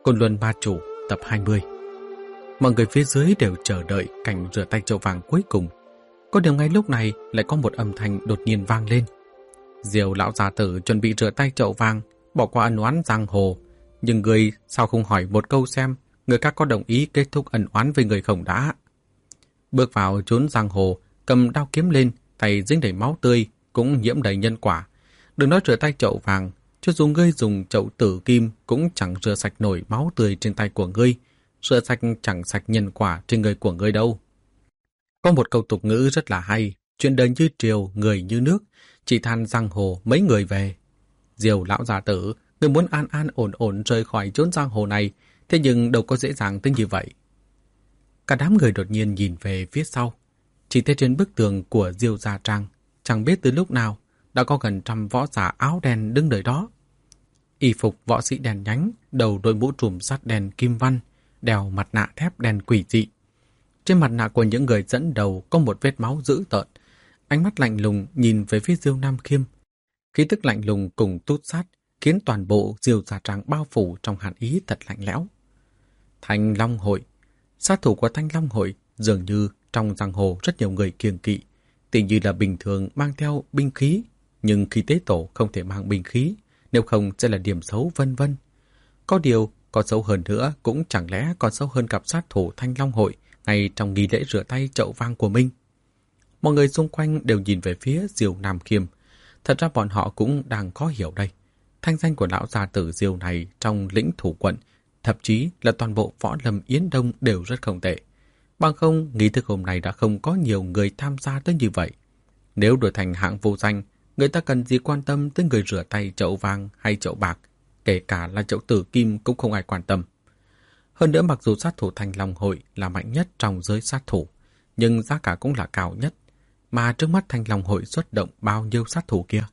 Côn Luân Ba Chủ tập 20. Mọi người phía dưới đều chờ đợi cảnh rửa tay chậu vàng cuối cùng. Có điều ngay lúc này lại có một âm thanh đột nhiên vang lên. Diều lão già tử chuẩn bị rửa tay chậu vàng, bỏ qua ân oán giang hồ. Nhưng người sao không hỏi một câu xem người khác có đồng ý kết thúc ân oán với người không đã. Bước vào chốn giang hồ, cầm đao kiếm lên, tay dính đầy máu tươi, cũng nhiễm đầy nhân quả. Đừng nói rửa tay chậu vàng, cho dù ngươi dùng chậu tử kim cũng chẳng rửa sạch nổi máu tươi trên tay của ngươi, rửa sạch chẳng sạch nhân quả trên người của ngươi đâu. Có một câu tục ngữ rất là hay, chuyện đời như triều, người như nước, chỉ than giang hồ mấy người về. Diều lão già tử, ngươi muốn an an ổn ổn rời khỏi chốn giang hồ này, thế nhưng đâu có dễ dàng tới như vậy. Cả đám người đột nhiên nhìn về phía sau, chỉ thấy trên bức tường của Diêu gia trang, chẳng biết từ lúc nào đã có gần 100 võ giả áo đen đứng đợi đó. Y phục võ sĩ đen nhánh, đầu đội mũ trùm sắt đen kim văn, đeo mặt nạ thép đen quỷ dị. Trên mặt nạ của những người dẫn đầu có một vết máu dữ tợn, ánh mắt lạnh lùng nhìn về phía Diêu Nam Khiêm. Khí tức lạnh lùng cùng tút sát khiến toàn bộ Diêu gia trang bao phủ trong hàn ý thật lạnh lẽo. Thanh Long Hội. Sát thủ của Thanh Long Hội dường như trong giang hồ rất nhiều người kiêng kỵ, tỉ như là bình thường mang theo binh khí, nhưng khi tế tổ không thể mang binh khí, nếu không sẽ là điểm xấu vân vân. Có điều, có xấu hơn nữa cũng chẳng lẽ còn xấu hơn cặp sát thủ Thanh Long Hội ngay trong nghi lễ rửa tay chậu vang của mình. Mọi người xung quanh đều nhìn về phía Diêu Nam Khiêm. Thật ra bọn họ cũng đang khó hiểu đây. Thanh danh của lão gia tử Diêu này trong lĩnh thủ quận, thậm chí là toàn bộ võ lâm Yến Đông đều rất không tệ. Bằng không, nghi thức hôm nay đã không có nhiều người tham gia tới như vậy. Nếu đổi thành hạng vô danh, người ta cần gì quan tâm tới người rửa tay chậu vàng hay chậu bạc, kể cả là chậu tử kim cũng không ai quan tâm. Hơn nữa mặc dù sát thủ Thanh Long Hội là mạnh nhất trong giới sát thủ, nhưng giá cả cũng là cao nhất, mà trước mắt Thanh Long Hội xuất động bao nhiêu sát thủ kia.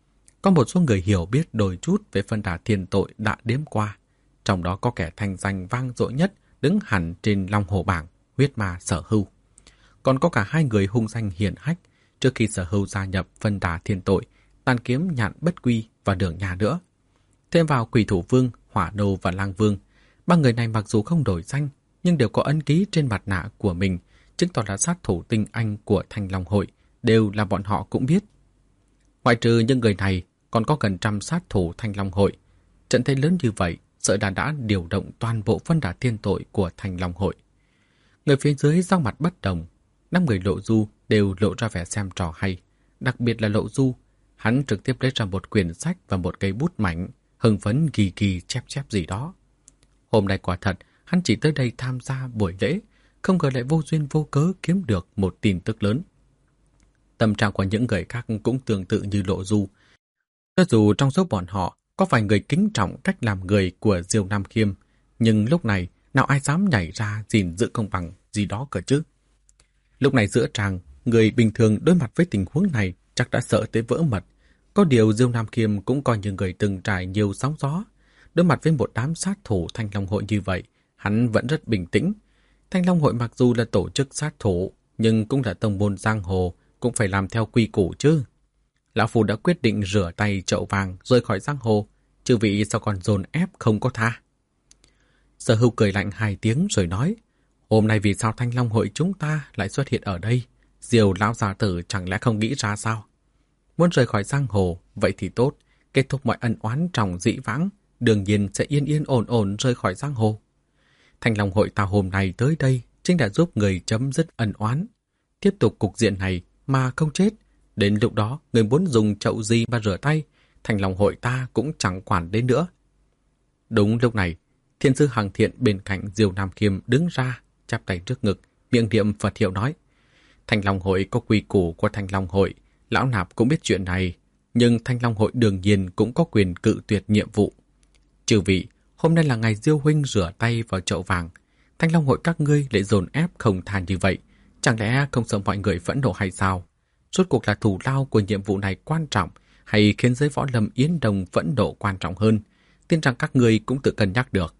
Có một số người hiểu biết đôi chút về phân đà thiên tội đã đếm qua, trong đó có kẻ thanh danh vang dội nhất đứng hẳn trên Long Hồ bảng, huyết ma Sở Hưu. Còn có cả hai người hung danh hiển hách trước khi Sở Hưu gia nhập phân đà thiên tội, Tàn Kiếm Nhạn Bất Quy và Đường Nhà nữa. Thêm vào Quỷ Thủ Vương, Hỏa Nô và Lang Vương, ba người này mặc dù không đổi danh nhưng đều có ấn ký trên mặt nạ của mình, chứng tỏ là sát thủ tinh anh của Thanh Long Hội, đều là bọn họ cũng biết. Ngoại trừ những người này, còn có gần 100 sát thủ Thanh Long Hội. Trận thế lớn như vậy, sợ đã điều động toàn bộ phân đà thiên tội của Thanh Long Hội. Người phía dưới sắc mặt bất đồng, 5 người Lộ Du đều lộ ra vẻ xem trò hay. Đặc biệt là Lộ Du, hắn trực tiếp lấy ra một quyển sách và một cây bút mảnh, hưng phấn ghi ghi chép chép gì đó. Hôm nay quả thật, hắn chỉ tới đây tham gia buổi lễ, không ngờ lại vô duyên vô cớ kiếm được một tin tức lớn. Tâm trạng của những người khác cũng tương tự như Lộ Du. Cho dù trong số bọn họ có vài người kính trọng cách làm người của Diêu Nam Khiêm, nhưng lúc này nào ai dám nhảy ra gìn giữ công bằng gì đó cơ chứ. Lúc này giữa tràng, người bình thường đối mặt với tình huống này chắc đã sợ tới vỡ mật. Có điều Diêu Nam Khiêm cũng coi như người từng trải nhiều sóng gió. Đối mặt với một đám sát thủ Thanh Long Hội như vậy, hắn vẫn rất bình tĩnh. Thanh Long Hội mặc dù là tổ chức sát thủ, nhưng cũng là tông môn giang hồ, cũng phải làm theo quy củ chứ. Lão Phu đã quyết định rửa tay chậu vàng rời khỏi giang hồ, chư vị sao còn dồn ép không có tha. Sở Hưu cười lạnh 2 tiếng rồi nói, hôm nay vì sao Thanh Long Hội chúng ta lại xuất hiện ở đây? Diều lão già tử chẳng lẽ không nghĩ ra sao? Muốn rời khỏi giang hồ, vậy thì tốt, kết thúc mọi ân oán trong dĩ vãng, đương nhiên sẽ yên yên ổn ổn rời khỏi giang hồ. Thanh Long Hội ta hôm nay tới đây chính là giúp người chấm dứt ân oán. Tiếp tục cục diện này mà không chết, đến lúc đó người muốn dùng chậu gì mà rửa tay, Thanh Long Hội ta cũng chẳng quản đến nữa. Đúng lúc này, Thiên sư Hằng Thiện bên cạnh Diêu Nam Khiêm đứng ra, chắp tay trước ngực, miệng niệm Phật hiệu nói: Thanh Long Hội có quy củ của Thanh Long Hội, lão nạp cũng biết chuyện này, nhưng Thanh Long Hội đương nhiên cũng có quyền cự tuyệt nhiệm vụ. Chư vị, hôm nay là ngày Diêu huynh rửa tay vào chậu vàng, Thanh Long Hội các ngươi lại dồn ép không than như vậy, chẳng lẽ không sợ mọi người phẫn nộ hay sao? Rốt cuộc là thù lao của nhiệm vụ này quan trọng, hay khiến giới võ lâm Yến Đông phẫn nộ quan trọng hơn? Tin rằng các ngươi cũng tự cân nhắc được.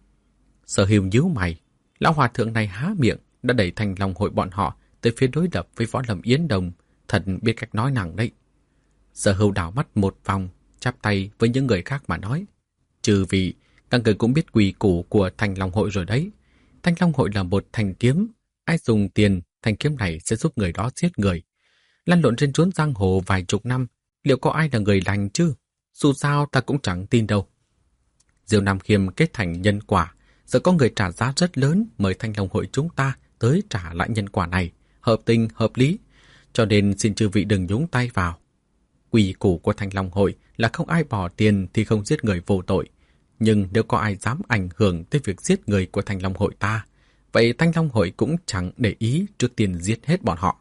Sở Hưu nhíu mày, lão hòa thượng này há miệng đã đẩy Thanh Long Hội bọn họ tới phía đối lập với võ lâm Yến Đông, thật biết cách nói năng đấy. Sở Hưu đảo mắt một vòng, chắp tay với những người khác mà nói: Chư vị, Các người cũng biết quy củ của Thanh Long Hội rồi đấy. Thanh Long Hội là một thanh kiếm. Ai dùng tiền, thanh kiếm này sẽ giúp người đó giết người. Lăn lộn trên chốn giang hồ vài chục năm, liệu có ai là người lành chứ? Dù sao ta cũng chẳng tin đâu. Diêu Nam Khiêm kết thành nhân quả, giờ có người trả giá rất lớn mời Thanh Long Hội chúng ta tới trả lại nhân quả này, hợp tình, hợp lý. Cho nên xin chư vị đừng nhúng tay vào. Quy củ của Thanh Long Hội là không ai bỏ tiền thì không giết người vô tội. Nhưng nếu có ai dám ảnh hưởng tới việc giết người của Thanh Long Hội ta, vậy Thanh Long Hội cũng chẳng để ý, trước tiên giết hết bọn họ.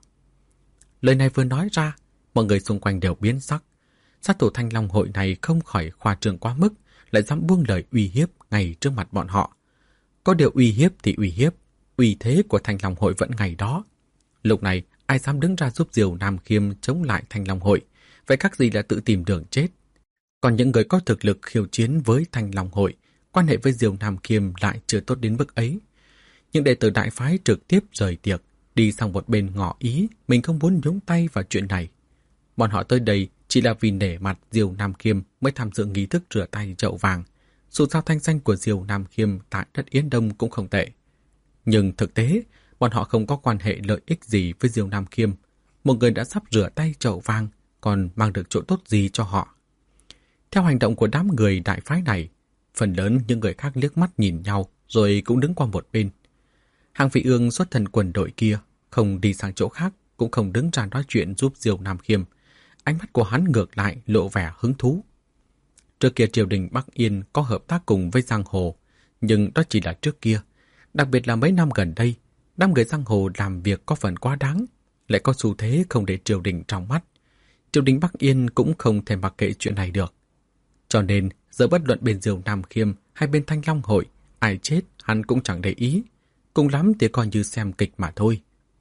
Lời này vừa nói ra, mọi người xung quanh đều biến sắc. Sát thủ Thanh Long Hội này không khỏi khoa trương quá mức, lại dám buông lời uy hiếp ngay trước mặt bọn họ. Có điều uy hiếp thì uy hiếp, uy thế của Thanh Long Hội vẫn ngày đó. Lúc này, ai dám đứng ra giúp Diêu Nam Khiêm chống lại Thanh Long Hội, vậy khác gì là tự tìm đường chết. Còn những người có thực lực khiêu chiến với Thanh Long Hội, quan hệ với Diêu Nam Khiêm lại chưa tốt đến mức ấy. Những đệ tử đại phái trực tiếp rời tiệc, đi sang một bên ngỏ ý mình không muốn nhúng tay vào chuyện này. Bọn họ tới đây chỉ là vì nể mặt Diêu Nam Khiêm mới tham dự nghi thức rửa tay chậu vàng. Dù sao thanh danh của Diêu Nam Khiêm tại đất Yến Đông cũng không tệ. Nhưng thực tế, bọn họ không có quan hệ lợi ích gì với Diêu Nam Khiêm. Một người đã sắp rửa tay chậu vàng, còn mang được chỗ tốt gì cho họ. Theo hành động của đám người đại phái này, phần lớn những người khác liếc mắt nhìn nhau rồi cũng đứng qua một bên. Hàng Vị Ương xuất thân quân đội kia, không đi sang chỗ khác, cũng không đứng ra nói chuyện giúp Diêu Nam Khiêm. Ánh mắt của hắn ngược lại lộ vẻ hứng thú. Trước kia triều đình Bắc Yên có hợp tác cùng với giang hồ, nhưng đó chỉ là trước kia. Đặc biệt là mấy năm gần đây, đám người giang hồ làm việc có phần quá đáng, lại có xu thế không để triều đình trong mắt. Triều đình Bắc Yên cũng không thể mặc kệ chuyện này được. Cho nên, giờ bất luận bên Diêu Nam Khiêm hay bên Thanh Long Hội, ai chết hắn cũng chẳng để ý. Cùng lắm thì coi như xem kịch mà thôi.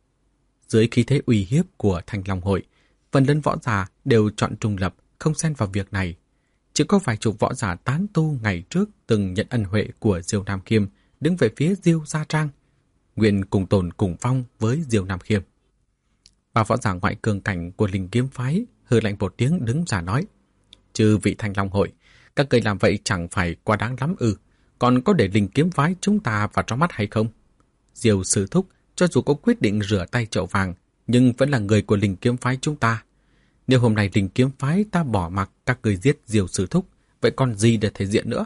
Dưới khí thế uy hiếp của Thanh Long Hội, phần lớn võ giả đều chọn trung lập, không xen vào việc này. Chỉ có vài chục võ giả tán tu ngày trước từng nhận ân huệ của Diêu Nam Khiêm đứng về phía Diêu Gia Trang, nguyện cùng tồn cùng vong với Diêu Nam Khiêm. Ba võ giả ngoại cường cảnh của Linh Kiếm Phái hừ lạnh một tiếng đứng ra nói: Chư vị Thanh Long Hội, các người làm vậy chẳng phải quá đáng lắm ư? Còn có để Linh Kiếm Phái chúng ta vào trong mắt hay không? Diêu sư thúc cho dù có quyết định rửa tay chậu vàng, nhưng vẫn là người của Linh Kiếm Phái chúng ta. Nếu hôm nay Linh Kiếm Phái ta bỏ mặc các người giết Diêu sư thúc, vậy còn gì để thể diện nữa?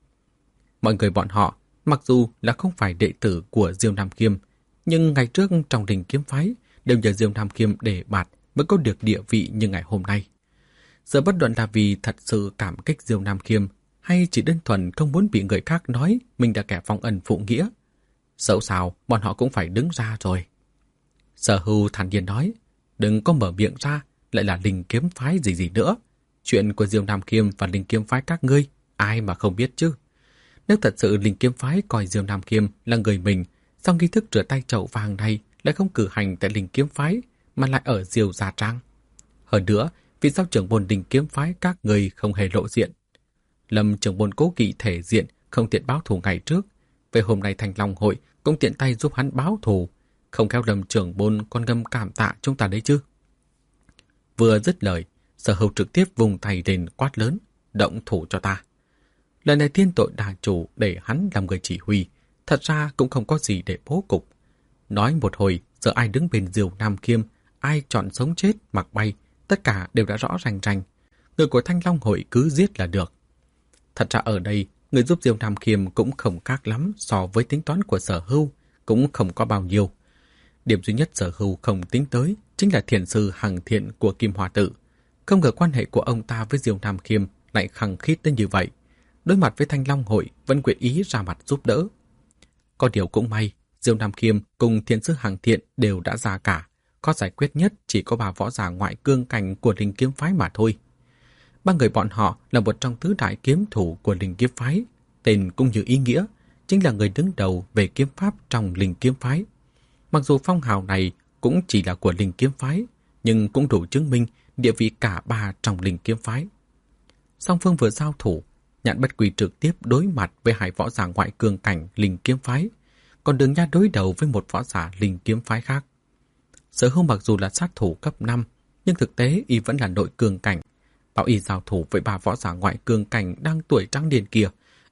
Mọi người bọn họ, mặc dù là không phải đệ tử của Diêu Nam Khiêm, nhưng ngày trước trong Linh Kiếm Phái đều nhờ Diêu Nam Khiêm để bạt mới có được địa vị như ngày hôm nay. Giờ bất luận là vì thật sự cảm kích Diêu Nam Khiêm hay chỉ đơn thuần không muốn bị người khác nói mình là kẻ vong ân phụ nghĩa, dẫu sao bọn họ cũng phải đứng ra rồi. Sở Hưu thản nhiên nói: Đừng có mở miệng ra, lại là Linh Kiếm Phái gì nữa. Chuyện của Diêu Nam Khiêm và Linh Kiếm Phái các ngươi, ai mà không biết chứ? Nếu thật sự Linh Kiếm Phái coi Diêu Nam Khiêm là người mình, sau nghi thức rửa tay chậu vàng này lại không cử hành tại Linh Kiếm Phái mà lại ở Diêu Gia Trang. Hơn nữa, vì sao trưởng môn Linh Kiếm Phái các người không hề lộ diện? Lâm trưởng môn cố kỵ thể diện, không tiện báo thù ngày trước. Về hôm nay Thanh Long Hội cũng tiện tay giúp hắn báo thù, không khéo Lâm trưởng môn còn ngầm cảm tạ chúng ta đấy chứ. Vừa dứt lời, Sở Hưu trực tiếp vùng tay lên quát lớn: Động thủ cho ta! Lần này thiên tội đà chủ để hắn làm người chỉ huy, thật ra cũng không có gì để bố cục. Nói một hồi, giờ ai đứng bên Diêu Nam Khiêm, ai chọn sống chết mặc bay, tất cả đều đã rõ rành rành. Người của Thanh Long Hội cứ giết là được. Thật ra ở đây, người giúp Diêu Nam Khiêm cũng không khác lắm so với tính toán của Sở Hưu, cũng không có bao nhiêu. Điểm duy nhất Sở Hưu không tính tới chính là thiền sư Hằng Thiện của Kim Hoa Tự. Không ngờ quan hệ của ông ta với Diêu Nam Khiêm lại khăng khít đến như vậy. Đối mặt với Thanh Long Hội vẫn quyết ý ra mặt giúp đỡ. Có điều cũng may, Diêu Nam Khiêm cùng thiền sư Hằng Thiện đều đã ra cả. Có giải quyết nhất chỉ có 3 võ giả ngoại cương cảnh của Linh Kiếm Phái mà thôi. 3 người bọn họ là một trong tứ đại kiếm thủ của Linh Kiếm Phái, tên cũng như ý nghĩa, chính là người đứng đầu về kiếm pháp trong Linh Kiếm Phái. Mặc dù phong hào này cũng chỉ là của Linh Kiếm Phái, nhưng cũng đủ chứng minh địa vị cả 3 trong Linh Kiếm Phái. Song phương vừa giao thủ, Nhạn Bất Quỳ trực tiếp đối mặt với 2 võ giả ngoại cương cảnh Linh Kiếm Phái, còn Đường Nha đối đầu với một võ giả Linh Kiếm Phái khác. Sở Hưu mặc dù là sát thủ cấp 5, nhưng thực tế y vẫn là nội cương cảnh. Bảo y giao thủ với 3 võ giả ngoại cương cảnh đang tuổi trắng niên kia,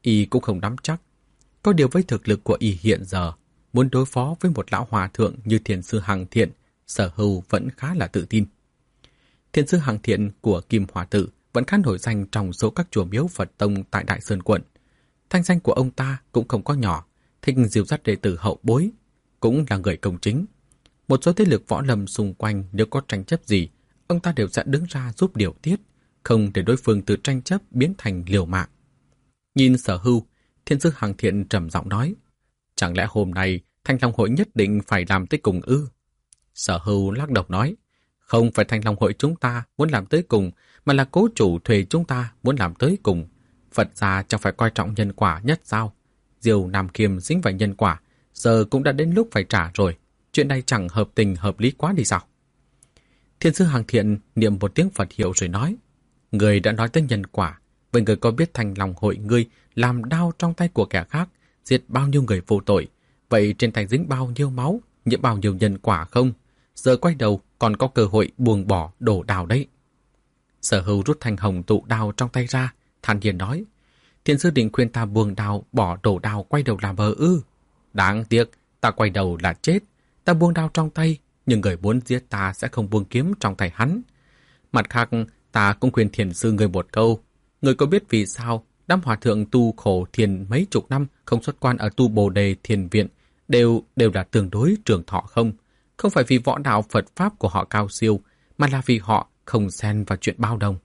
Y cũng không nắm chắc. Có điều với thực lực của Y hiện giờ, muốn đối phó với một lão hòa thượng như Thiền sư Hằng Thiện, Sở Hưu vẫn khá là tự tin. Thiền sư Hằng Thiện của Kim Hòa Tự vẫn khá nổi danh trong số các chùa miếu Phật tông tại Đại Sơn quận. Thanh danh của ông ta cũng không có nhỏ, thích dìu dắt đệ tử hậu bối, cũng là người công chính. Một số thế lực võ lâm xung quanh nếu có tranh chấp gì, ông ta đều sẽ đứng ra giúp điều tiết, không để đối phương từ tranh chấp biến thành liều mạng. Nhìn Sở Hưu, Thiền sư Hằng Thiện trầm giọng nói, chẳng lẽ hôm nay Thanh Long hội nhất định phải làm tới cùng ư? Sở Hưu lắc đầu nói, không phải Thanh Long hội chúng ta muốn làm tới cùng, mà là cố chủ thuê chúng ta muốn làm tới cùng. Phật gia chẳng phải coi trọng nhân quả nhất sao? Diều Nam Kiêm dính vào nhân quả, giờ cũng đã đến lúc phải trả rồi. Chuyện này chẳng hợp tình hợp lý quá đi sao? Thiền sư Hằng Thiện niệm một tiếng Phật hiệu rồi nói, người đã nói tới nhân quả, vậy người có biết Thanh Long hội ngươi làm đao trong tay của kẻ khác, giết bao nhiêu người vô tội, vậy trên tay dính bao nhiêu máu, nhiễm bao nhiêu nhân quả không? Giờ quay đầu còn có cơ hội buông bỏ đổ đao đấy. Sở Hưu rút thanh hồng tụ đao trong tay ra, thản nhiên nói, Thiền sư định khuyên ta buông đao, bỏ đổ đao, quay đầu làm vợ ư? Đáng tiếc, ta quay đầu là chết. Ta buông đao trong tay, nhưng người muốn giết ta sẽ không buông kiếm trong tay hắn. Mặt khác, ta cũng khuyên thiền sư người một câu. Người có biết vì sao đám hòa thượng tu khổ thiền mấy chục năm không xuất quan ở tu Bồ Đề Thiền Viện đều là tương đối trường thọ không? Không phải vì võ đạo Phật Pháp của họ cao siêu, mà là vì họ không xen vào chuyện bao đồng.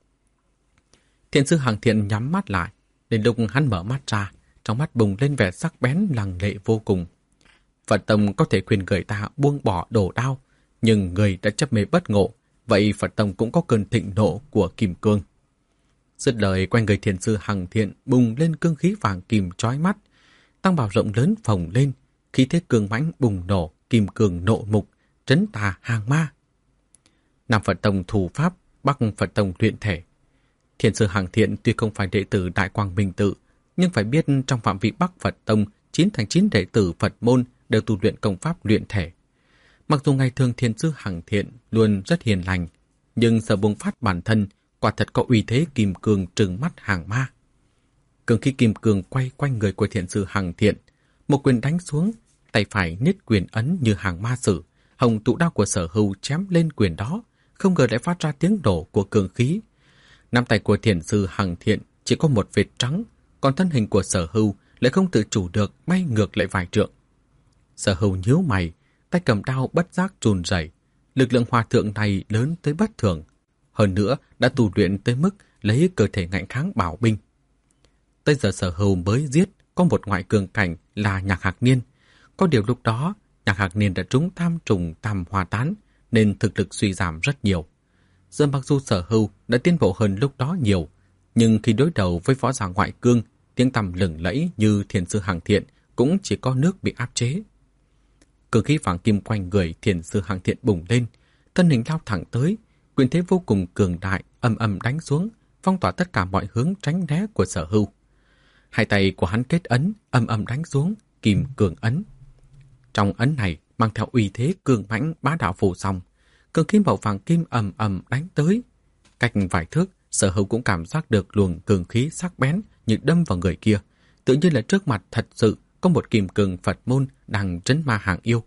Thiền sư Hằng Thiện nhắm mắt lại, đến lúc hắn mở mắt ra, trong mắt bùng lên vẻ sắc bén lăng lệ vô cùng. Phật Tông có thể khuyên người ta buông bỏ đổ đao, nhưng người đã chấp mê bất ngộ, vậy Phật Tông cũng có cơn thịnh nộ của kim cương. Dứt lời, quanh người thiền sư Hằng Thiện bùng lên cương khí vàng kim chói mắt, tăng bào rộng lớn phồng lên, khí thế cương mãnh bùng nổ, kim cương nộ mục, trấn tà hàng ma. Nam Phật Tông thủ pháp, Bắc Phật Tông luyện thể. Thiền sư Hằng Thiện tuy không phải đệ tử Đại Quang Minh Tự, nhưng phải biết trong phạm vi Bắc Phật Tông, 9 thành 9 đệ tử Phật môn đều tu luyện công pháp luyện thể. Mặc dù ngày thường thiền sư Hằng Thiện luôn rất hiền lành, nhưng giờ bùng phát bản thân, quả thật có uy thế kim cương trừng mắt hàng ma. Cương khí kim cương quay quanh người của thiền sư Hằng Thiện, một quyền đánh xuống, tay phải niết quyền ấn như hàng ma sử, hồng tụ đao của Sở Hưu chém lên quyền đó, không ngờ lại phát ra tiếng nổ của cương khí. Nắm tay của thiền sư Hằng Thiện chỉ có một vệt trắng, còn thân hình của Sở Hưu lại không tự chủ được bay ngược lại vài trượng. Sở Hưu nhíu mày, tay cầm đao bất giác run rẩy. Lực lượng hòa thượng này lớn tới bất thường, hơn nữa đã tu luyện tới mức lấy cơ thể ngạnh kháng bảo binh. Tới giờ Sở Hưu mới giết có một ngoại cường cảnh là Nhạc Hạc Niên. Có điều lúc đó Nhạc Hạc Niên đã trúng tam trùng tam hoa tán, nên thực lực suy giảm rất nhiều. Giờ mặc dù Sở Hưu đã tiến bộ hơn lúc đó nhiều, nhưng khi đối đầu với võ giả ngoại cương, tiếng tăm lừng lẫy như thiền sư Hằng Thiện cũng chỉ có nước bị áp chế. Cương khí vàng kim quanh người thiền sư Hằng Thiện bùng lên, thân hình lao thẳng tới, quyền thế vô cùng cường đại ầm ầm đánh xuống, phong tỏa tất cả mọi hướng tránh né của Sở Hưu. Hai tay của hắn kết ấn, ầm ầm đánh xuống, kim cường ấn. Trong ấn này mang theo uy thế cường mãnh bá đạo phủ song, cương khí màu vàng kim ầm ầm đánh tới. Cách vài thước, Sở Hưu cũng cảm giác được luồng cường khí sắc bén như đâm vào người kia, tự nhiên là trước mặt thật sự có một kim cương Phật môn đang trấn ma hàng yêu.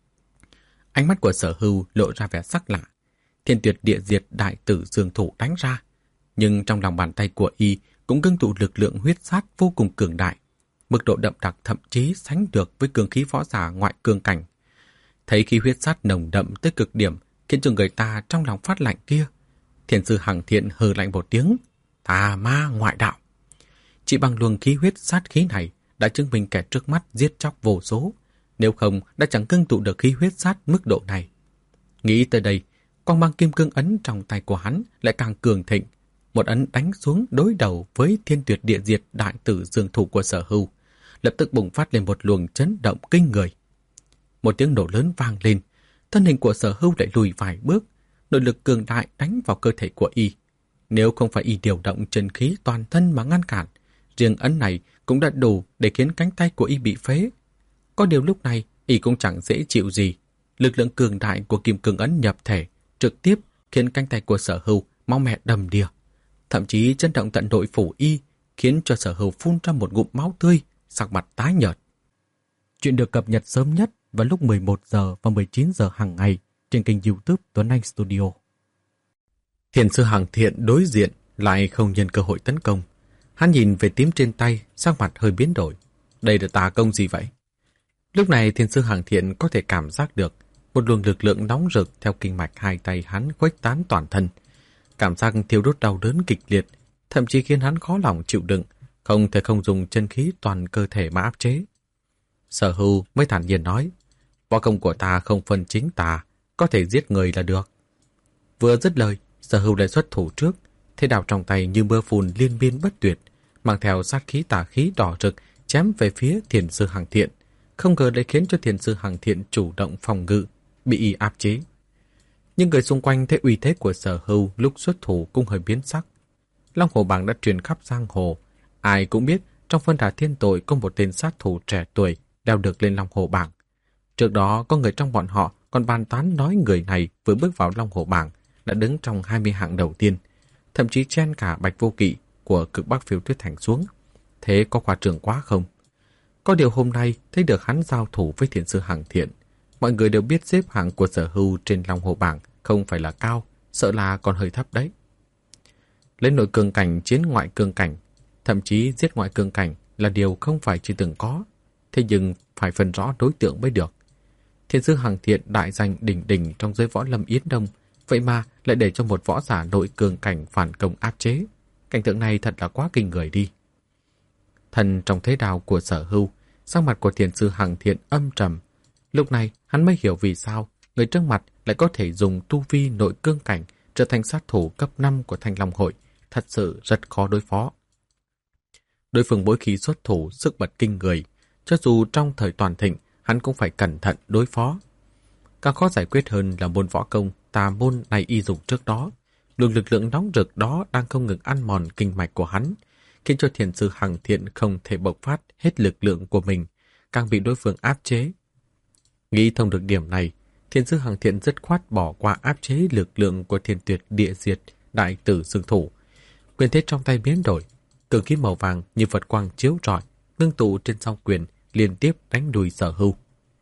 Ánh mắt của Sở Hưu lộ ra vẻ sắc lạ. Thiên tuyệt địa diệt đại tử dương thủ đánh ra, nhưng trong lòng bàn tay của y cũng ngưng tụ lực lượng huyết sát vô cùng cường đại, mức độ đậm đặc thậm chí sánh được với cường khí võ giả ngoại cương cảnh. Thấy khí huyết sát nồng đậm tới cực điểm, khiến cho người ta trong lòng phát lạnh kia, thiền sư Hằng Thiện hừ lạnh một tiếng, tà ma ngoại đạo. Chỉ bằng luồng khí huyết sát khí này đã chứng minh kẻ trước mắt giết chóc vô số, nếu không đã chẳng ngưng tụ được khí huyết sát mức độ này. Nghĩ tới đây, quang mang kim cương ấn trong tay của hắn lại càng cường thịnh, một ấn đánh xuống đối đầu với thiên tuyệt địa diệt đại tử dương thủ của Sở Hưu, lập tức bùng phát lên một luồng chấn động kinh người. Một tiếng nổ lớn vang lên, thân hình của Sở Hưu lại lùi vài bước, nội lực cường đại đánh vào cơ thể của y. Nếu không phải y điều động chân khí toàn thân mà ngăn cản, riêng ấn này cũng đã đủ để khiến cánh tay của y bị phế. Có điều lúc này y cũng chẳng dễ chịu gì, lực lượng cường đại của kim cương ấn nhập thể trực tiếp khiến cánh tay của Sở Hưu máu me đầm đìa, thậm chí chấn động tận nội phủ y, khiến cho Sở Hưu phun ra một ngụm máu tươi, sắc mặt tái nhợt. Chuyện được cập nhật sớm nhất vào lúc 11 giờ và 19 giờ hàng ngày trên kênh YouTube Tuấn Anh Studio. Thiền sư Hằng Thiện đối diện lại không nhân cơ hội tấn công. Hắn nhìn về tím trên tay, sắc mặt hơi biến đổi. Đây là tà công gì vậy? Lúc này thiền sư Hằng Thiện có thể cảm giác được một luồng lực lượng nóng rực theo kinh mạch hai tay hắn khuếch tán toàn thân. Cảm giác thiêu đốt đau đớn kịch liệt, thậm chí khiến hắn khó lòng chịu đựng, không thể không dùng chân khí toàn cơ thể mà áp chế. Sở Hưu mới thản nhiên nói, võ công của ta không phân chính tà, có thể giết người là được. Vừa dứt lời, Sở Hưu lại xuất thủ trước, thế đao trong tay như mưa phùn liên miên bất tuyệt, mang theo sát khí tà khí đỏ rực chém về phía thiền sư Hằng Thiện, không ngờ lại khiến cho thiền sư Hằng Thiện chủ động phòng ngự, bị y áp chế. Nhưng người xung quanh thấy uy thế của Sở Hưu lúc xuất thủ cũng hơi biến sắc. Long Hồ Bảng đã truyền khắp giang hồ, ai cũng biết trong phân đà thiên tội có một tên sát thủ trẻ tuổi leo được lên Long Hồ Bảng. Trước đó có người trong bọn họ còn bàn tán nói người này vừa bước vào Long Hồ Bảng đã đứng trong 20 hạng đầu tiên, thậm chí chen cả Bạch Vô Kỵ của Cực Bắc Phiêu Tuyết Thành xuống. Thế có khoa trương quá không? Có điều hôm nay thấy được hắn giao thủ với thiền sư Hằng Thiện, mọi người đều biết xếp hạng của Sở Hưu trên Long Hồ Bảng không phải là cao, sợ là còn hơi thấp đấy. Lấy nội cương cảnh chiến ngoại cương cảnh, thậm chí giết ngoại cương cảnh là điều không phải chưa từng có, thế nhưng phải phân rõ đối tượng mới được. Thiền sư Hằng Thiện đại danh đỉnh đỉnh trong giới võ lâm Yến Đông, vậy mà lại để cho một võ giả nội cương cảnh phản công áp chế. Cảnh tượng này thật là quá kinh người đi. Thần trong thế đao của Sở Hưu, sắc mặt của thiền sư Hằng Thiện âm trầm. Lúc này hắn mới hiểu vì sao người trước mặt lại có thể dùng tu vi nội cương cảnh trở thành sát thủ cấp 5 của Thanh Long Hội, thật sự rất khó đối phó. Đối phương mỗi khi xuất thủ sức bật kinh người, cho dù trong thời toàn thịnh, hắn cũng phải cẩn thận đối phó. Càng khó giải quyết hơn là môn võ công tà môn này y dùng trước đó. Luồng lực lượng nóng rực đó đang không ngừng ăn mòn kinh mạch của hắn, khiến cho thiền sư Hằng Thiện không thể bộc phát hết lực lượng của mình, càng bị đối phương áp chế. Nghĩ thông được điểm này, thiền sư Hằng Thiện dứt khoát bỏ qua áp chế lực lượng của Thiên Tuyệt Địa Diệt đại tử dương thủ. Quyền thế trong tay biến đổi, cường khí màu vàng như vật quang chiếu rọi, ngưng tụ trên song quyền liên tiếp đánh đuổi Sở Hưu.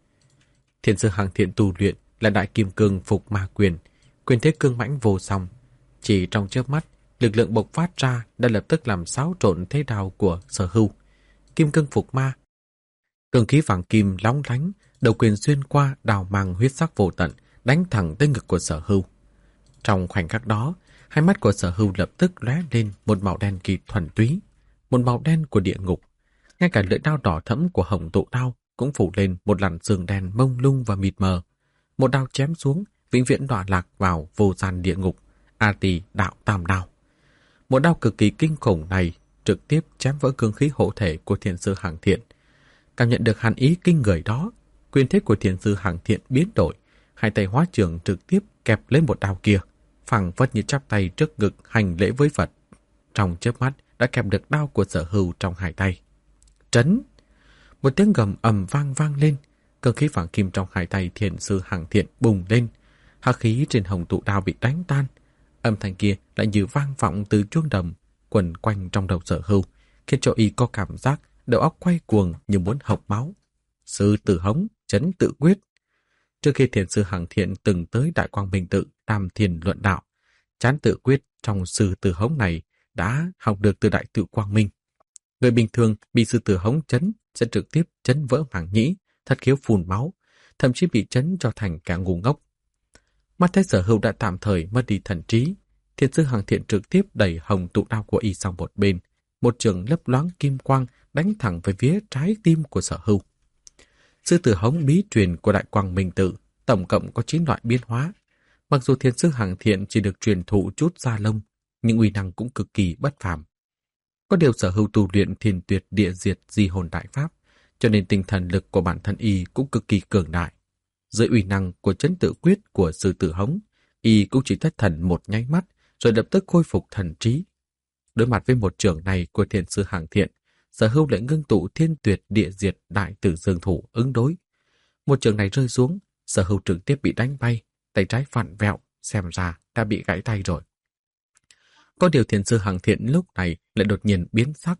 Thiền sư Hằng Thiện tu luyện là đại kim cương phục ma quyền, quyền thế cương mãnh vô song. Chỉ trong chớp mắt, lực lượng bộc phát ra đã lập tức làm xáo trộn thế đao của Sở Hưu. Kim cương phục ma, cường khí vàng kim lóng lánh, đầu quyền xuyên qua đào mang huyết sắc vô tận, đánh thẳng tới ngực của Sở Hưu. Trong khoảnh khắc đó, hai mắt của Sở Hưu lập tức lóe lên một màu đen kỳ thuần túy, một màu đen của địa ngục. Ngay cả lưỡi đao đỏ thẫm của Hồng Tụ Đao cũng phủ lên một làn sương đen mông lung và mịt mờ. Một đao chém xuống, vĩnh viễn đọa lạc vào vô gian địa ngục, A Tỳ đạo tam đao. Một đao cực kỳ kinh khủng này trực tiếp chém vỡ cương khí hộ thể của thiền sư Hằng Thiện. Cảm nhận được hàn ý kinh người đó, quyền thế của thiền sư Hằng Thiện biến đổi, hai tay hóa trường trực tiếp kẹp lấy một đao kia, phẳng phất như chắp tay trước ngực hành lễ với Phật. Trong chớp mắt đã kẹp được đao của Sở Hưu trong hai tay. Trấn! Một tiếng gầm ầm vang lên, cương khí vàng kim trong hai tay thiền sư Hằng Thiện bùng lên, hắc khí trên Hồng Tụ Đao bị đánh tan. Âm thanh kia lại như vang vọng từ chuông đồng, quẩn quanh trong đầu Sở Hưu, khiến cho y có cảm giác đầu óc quay cuồng như muốn hộc máu. Sư Tử Hống, Trấn Tự Quyết. Trước khi thiền sư Hằng Thiện từng tới Đại Quang Minh Tự tam thiền luận đạo, Trán Tự Quyết trong Sư Tử Hống này đã học được từ Đại Tự Quang Minh. Người bình thường bị Sư Tử Hống chấn sẽ trực tiếp chấn vỡ màng nhĩ, thất khiếu phun máu, thậm chí bị chấn cho thành kẻ ngu ngốc. Mắt thấy Sở Hưu đã tạm thời mất đi thần trí, thiền sư Hằng Thiện trực tiếp đẩy Hồng Tụ Đao của y sang một bên, một trường lấp loáng kim quang đánh thẳng về phía trái tim của Sở Hưu. Sư Tử Hống bí truyền của Đại Quang Minh Tự tổng cộng có 9 loại biến hóa. Mặc dù thiền sư Hằng Thiện chỉ được truyền thụ chút da lông, nhưng uy năng cũng cực kỳ bất phàm. Có điều Sở Hưu tu luyện Thiên Tuyệt Địa Diệt Di Hồn Đại Pháp, cho nên tinh thần lực của bản thân y cũng cực kỳ cường đại. Dưới uy năng của Trấn Tự Quyết của Sư Tử Hống, y cũng chỉ thất thần một nháy mắt, rồi lập tức khôi phục thần trí. Đối mặt với một trường này của thiền sư Hằng Thiện, Sở Hưu lại ngưng tụ Thiên Tuyệt Địa Diệt Đại Tử Dương Thủ ứng đối. Một trường này rơi xuống, Sở Hưu trực tiếp bị đánh bay, tay trái vặn vẹo, xem ra đã bị gãy tay rồi. Có điều thiền sư Hằng Thiện lúc này lại đột nhiên biến sắc,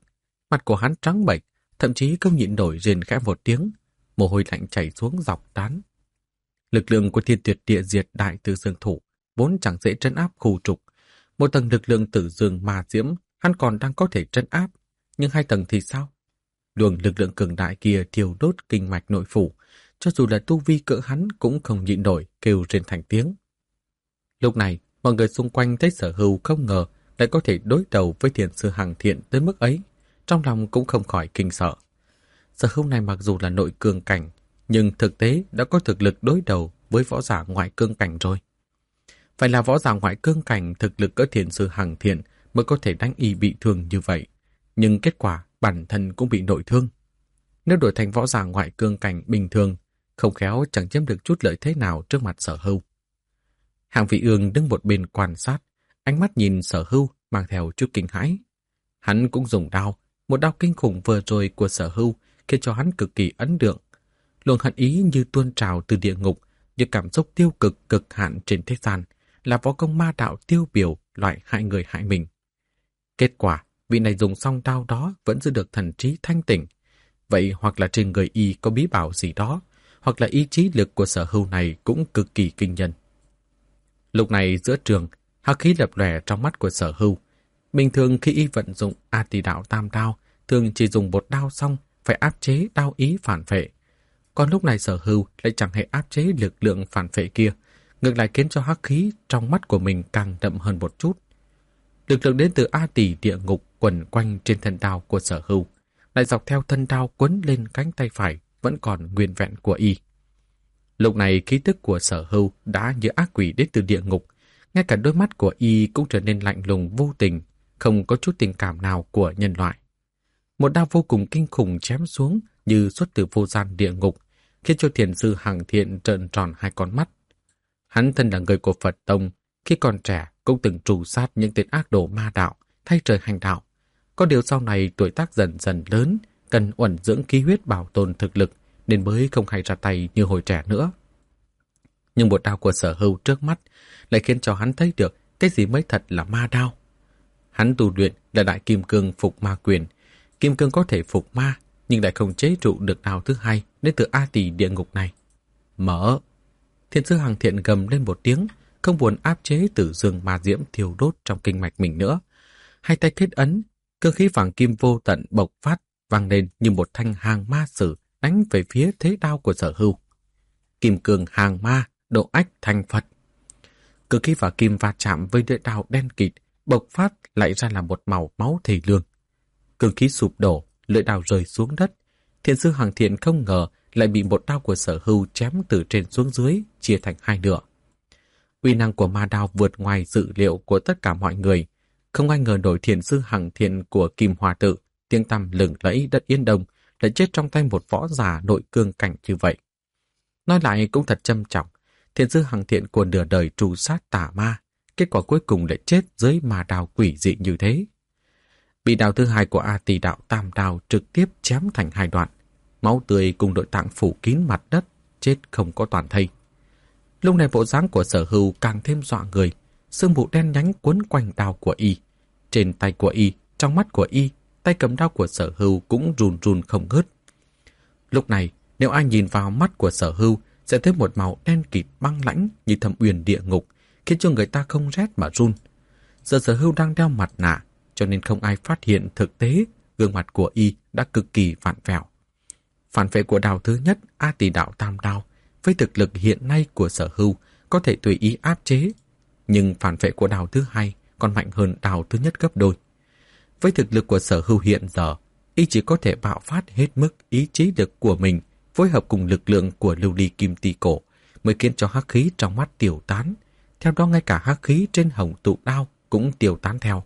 Mặt của hắn trắng bệch, thậm chí không nhịn nổi rên khẽ một tiếng, mồ hôi lạnh chảy xuống dọc trán. Lực lượng của Thiên Tuyệt Địa Diệt Đại Từ Dương Thủ vốn chẳng dễ trấn áp khu trục. Một tầng lực lượng Tử Dương Ma Diễm hắn còn đang có thể trấn áp, nhưng 2 tầng thì sao? Luồng lực lượng cường đại kia thiêu đốt kinh mạch nội phủ, cho dù là tu vi cỡ hắn cũng không nhịn nổi kêu rên thành tiếng. Lúc này, mọi người xung quanh thấy Sở Hưu không ngờ lại có thể đối đầu với Thiền Sư Hằng Thiện tới mức ấy, trong lòng cũng không khỏi kinh sợ. Sở Hưu này mặc dù là nội cương cảnh, nhưng thực tế đã có thực lực đối đầu với võ giả ngoại cương cảnh rồi. Phải là võ giả ngoại cương cảnh thực lực cỡ Thiền Sư Hằng Thiện mới có thể đánh y bị thương như vậy, nhưng kết quả bản thân cũng bị nội thương. Nếu đổi thành võ giả ngoại cương cảnh bình thường, không khéo chẳng chiếm được chút lợi thế nào trước mặt Sở Hưu. Hàng Vị Ương đứng một bên quan sát, ánh mắt nhìn Sở Hưu mang theo chút kinh hãi. Hắn cũng dùng đao, một đao kinh khủng vừa rồi của Sở Hưu khiến cho hắn cực kỳ ấn tượng. Luồng hận ý như tuôn trào từ địa ngục, như cảm xúc tiêu cực cực hạn trên thế gian, là võ công ma đạo tiêu biểu loại hại người hại mình. Kết quả, vị này dùng xong đao đó vẫn giữ được thần trí thanh tỉnh. Vậy hoặc là trên người y có bí bảo gì đó, hoặc là ý chí lực của Sở Hưu này cũng cực kỳ kinh nhân. Lúc này giữa trường, hắc khí lập lòe trong mắt của Sở Hưu. Bình thường khi y vận dụng A Tỳ Đạo Tam Đao, thường chỉ dùng một đao xong phải áp chế đao ý phản phệ. Còn lúc này Sở Hưu lại chẳng hề áp chế lực lượng phản phệ kia, ngược lại khiến cho hắc khí trong mắt của mình càng đậm hơn một chút. Lực lượng đến từ A Tỳ địa ngục quẩn quanh trên thân đao của Sở Hưu, lại dọc theo thân đao quấn lên cánh tay phải vẫn còn nguyên vẹn của y. Lúc này khí tức của Sở Hưu đã như ác quỷ đến từ địa ngục, ngay cả đôi mắt của y cũng trở nên lạnh lùng vô tình, không có chút tình cảm nào của nhân loại. Một đao vô cùng kinh khủng chém xuống như xuất từ vô gian địa ngục, khiến cho Thiền Sư Hằng Thiện trợn tròn 2 con mắt. Hắn thân là người của Phật Tông, khi còn trẻ cũng từng trù sát những tên ác đồ ma đạo, thay trời hành đạo. Có điều sau này tuổi tác dần dần lớn, cần uẩn dưỡng khí huyết bảo tồn thực lực, nên mới không hay ra tay như hồi trẻ nữa. Nhưng một đao của Sở Hưu trước mắt lại khiến cho hắn thấy được cái gì mới thật là ma đao. Hắn tu luyện là Đại Kim Cương Phục Ma Quyền. Kim cương có thể phục ma, nhưng lại không chế trụ được đao thứ hai đến từ A Tỳ địa ngục này. Mở! Thiền Sư Hằng Thiện gầm lên một tiếng, không buồn áp chế Tử Dương Ma Diễm thiêu đốt trong kinh mạch mình nữa. 2 tay kết ấn, cương khí vàng kim vô tận bộc phát, vang lên như một thanh hàng ma sử đánh về phía thế đao của Sở Hưu. Kim cương hàng ma, độ ách thành Phật. Cương khí và kim va chạm với lưỡi đao đen kịt, bộc phát lại ra là một màu máu thề lương. Cương khí sụp đổ, lưỡi đao rơi xuống đất. Thiền Sư Hằng Thiện không ngờ lại bị một đao của Sở Hưu chém từ trên xuống dưới, chia thành 2 nửa. Uy năng của ma đao vượt ngoài dự liệu của tất cả mọi người. Không ai ngờ nổi Thiền Sư Hằng Thiện của Kim Hòa Tự, tiếng tăm lừng lẫy đất Yên Đông, lại chết trong tay một võ giả nội cương cảnh như vậy. Nói lại cũng thật trâm trọng, Thiền Sư Hằng Thiện của nửa đời trù sát tà ma, kết quả cuối cùng lại chết dưới ma đao quỷ dị như thế. Bị đao thứ hai của A Tỳ Đạo Tam Đao trực tiếp chém thành 2 đoạn, máu tươi cùng nội tạng phủ kín mặt đất, chết không có toàn thây. Lúc này bộ dáng của Sở Hưu càng thêm dọa người, sương mù đen nhánh quấn quanh đao của y. Trên tay của y, trong mắt của y, tay cầm đao của Sở Hưu cũng run run không ngớt. Lúc này, nếu ai nhìn vào mắt của Sở Hưu sẽ thấy một màu đen kịt băng lãnh như thâm uyên địa ngục, khiến cho người ta không rét mà run. Giờ Sở Hưu đang đeo mặt nạ, cho nên không ai phát hiện thực tế gương mặt của y đã cực kỳ vặn vẹo. Phản vệ của đao thứ nhất A Tỳ Đạo Tam Đao với thực lực hiện nay của Sở Hưu có thể tùy ý áp chế, nhưng phản vệ của đao thứ hai còn mạnh hơn đao thứ nhất gấp đôi. Với thực lực của Sở Hưu hiện giờ, y chỉ có thể bạo phát hết mức ý chí lực của mình, phối hợp cùng lực lượng của lưu ly kim ti cổ, mới khiến cho hắc khí trong mắt tiêu tán. Theo đó ngay cả hắc khí trên hồng tụ đao cũng tiêu tán theo.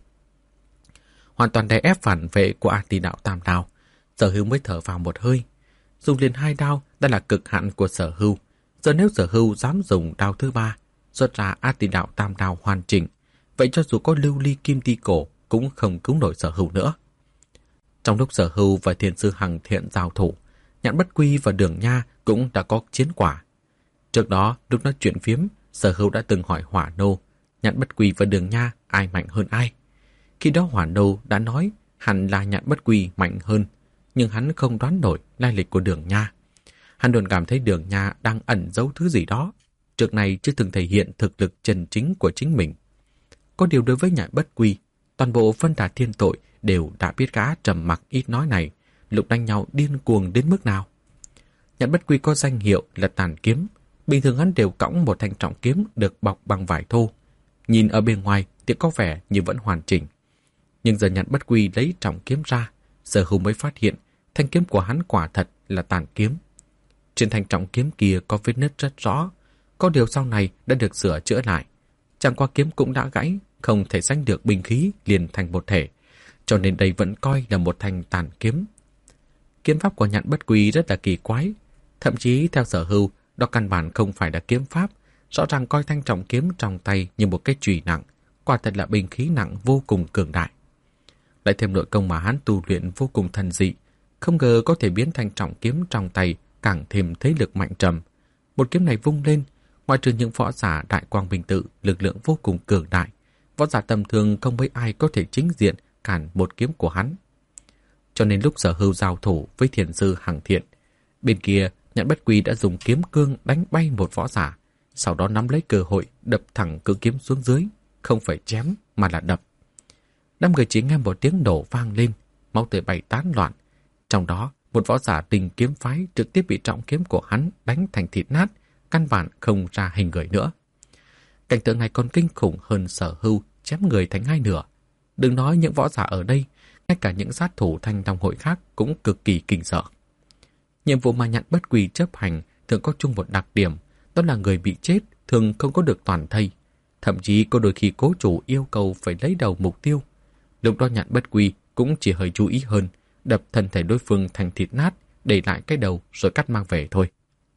Hoàn toàn đè ép phản vệ của A Tỳ Đạo Tam Đao, Sở Hưu mới thở vào một hơi. Dùng liền 2 đao đã là cực hạn của Sở Hưu. Giờ nếu Sở Hưu dám dùng đao thứ 3, xuất ra A Tỳ Đạo Tam Đao hoàn chỉnh, vậy cho dù có lưu ly kim ti cổ cũng không cứu nổi Sở Hưu nữa. Trong lúc Sở Hưu và Thiền Sư Hằng Thiện giao thủ, Nhạn Bất Quy và Đường Nha cũng đã có chiến quả. Trước đó, lúc nói chuyện phiếm, Sở Hưu đã từng hỏi Hỏa Nô, Nhạn Bất Quy và Đường Nha ai mạnh hơn ai. Khi đó Hỏa Nô đã nói hẳn là Nhạn Bất Quy mạnh hơn, nhưng hắn không đoán nổi lai lịch của Đường Nha. Hắn luôn cảm thấy Đường Nha đang ẩn giấu thứ gì đó, trước này chưa từng thể hiện thực lực chân chính của chính mình. Có điều đối với Nhạn Bất Quy, toàn bộ Vân Đà Thiên Tội đều đã biết gã trầm mặc ít nói này, lúc đánh nhau điên cuồng đến mức nào. Nhạn Bất Quy có danh hiệu là Tàn Kiếm, bình thường hắn đều cõng một thanh trọng kiếm được bọc bằng vải thô. Nhìn ở bên ngoài thì có vẻ như vẫn hoàn chỉnh. Nhưng giờ Nhạn Bất Quy lấy trọng kiếm ra, Sở Hưu mới phát hiện thanh kiếm của hắn quả thật là tàn kiếm. Trên thanh trọng kiếm kia có vết nứt rất rõ, có điều sau này đã được sửa chữa lại. Chẳng qua kiếm cũng đã gãy, không thể sánh được binh khí liền thành một thể, cho nên đây vẫn coi là một thanh tàn kiếm. Kiếm pháp của Nhạn Bất Quy rất là kỳ quái, thậm chí theo Sở Hưu, đó căn bản không phải là kiếm pháp, rõ ràng coi thanh trọng kiếm trong tay như một cái chùy nặng, quả thật là binh khí nặng vô cùng cường đại. Lại thêm nội công mà hắn tu luyện vô cùng thần dị, không ngờ có thể biến thanh trọng kiếm trong tay càng thêm thế lực mạnh trầm. Một kiếm này vung lên, ngoài trừ những võ giả Đại Quang Minh Tự lực lượng vô cùng cường đại, võ giả tầm thường không mấy ai có thể chính diện cản một kiếm của hắn. Cho nên lúc Sở Hưu giao thủ với thiền sư Hằng Thiện, bên kia Nhạn Bất Quy đã dùng kiếm cương đánh bay một võ giả, sau đó nắm lấy cơ hội đập thẳng cự kiếm xuống dưới, không phải chém mà là đập. Năm người chỉ nghe một tiếng nổ vang lên, máu tươi bay tán loạn. Trong đó, một võ giả Tình Kiếm phái trực tiếp bị trọng kiếm của hắn đánh thành thịt nát, căn bản không ra hình người nữa. Cảnh tượng này còn kinh khủng hơn Sở Hưu chém người thành hai nửa. Đừng nói những võ giả ở đây, ngay cả những sát thủ Thanh Long hội khác cũng cực kỳ kinh sợ. Nhiệm vụ mà Nhạn Bất Quy chấp hành thường có chung một đặc điểm, đó là người bị chết thường không có được toàn thây. Thậm chí có đôi khi cố chủ yêu cầu phải lấy đầu mục tiêu. Lúc đó Nhạn Bất Quy cũng chỉ hơi chú ý hơn, đập thân thể đối phương thành thịt nát, để lại cái đầu rồi cắt mang về thôi.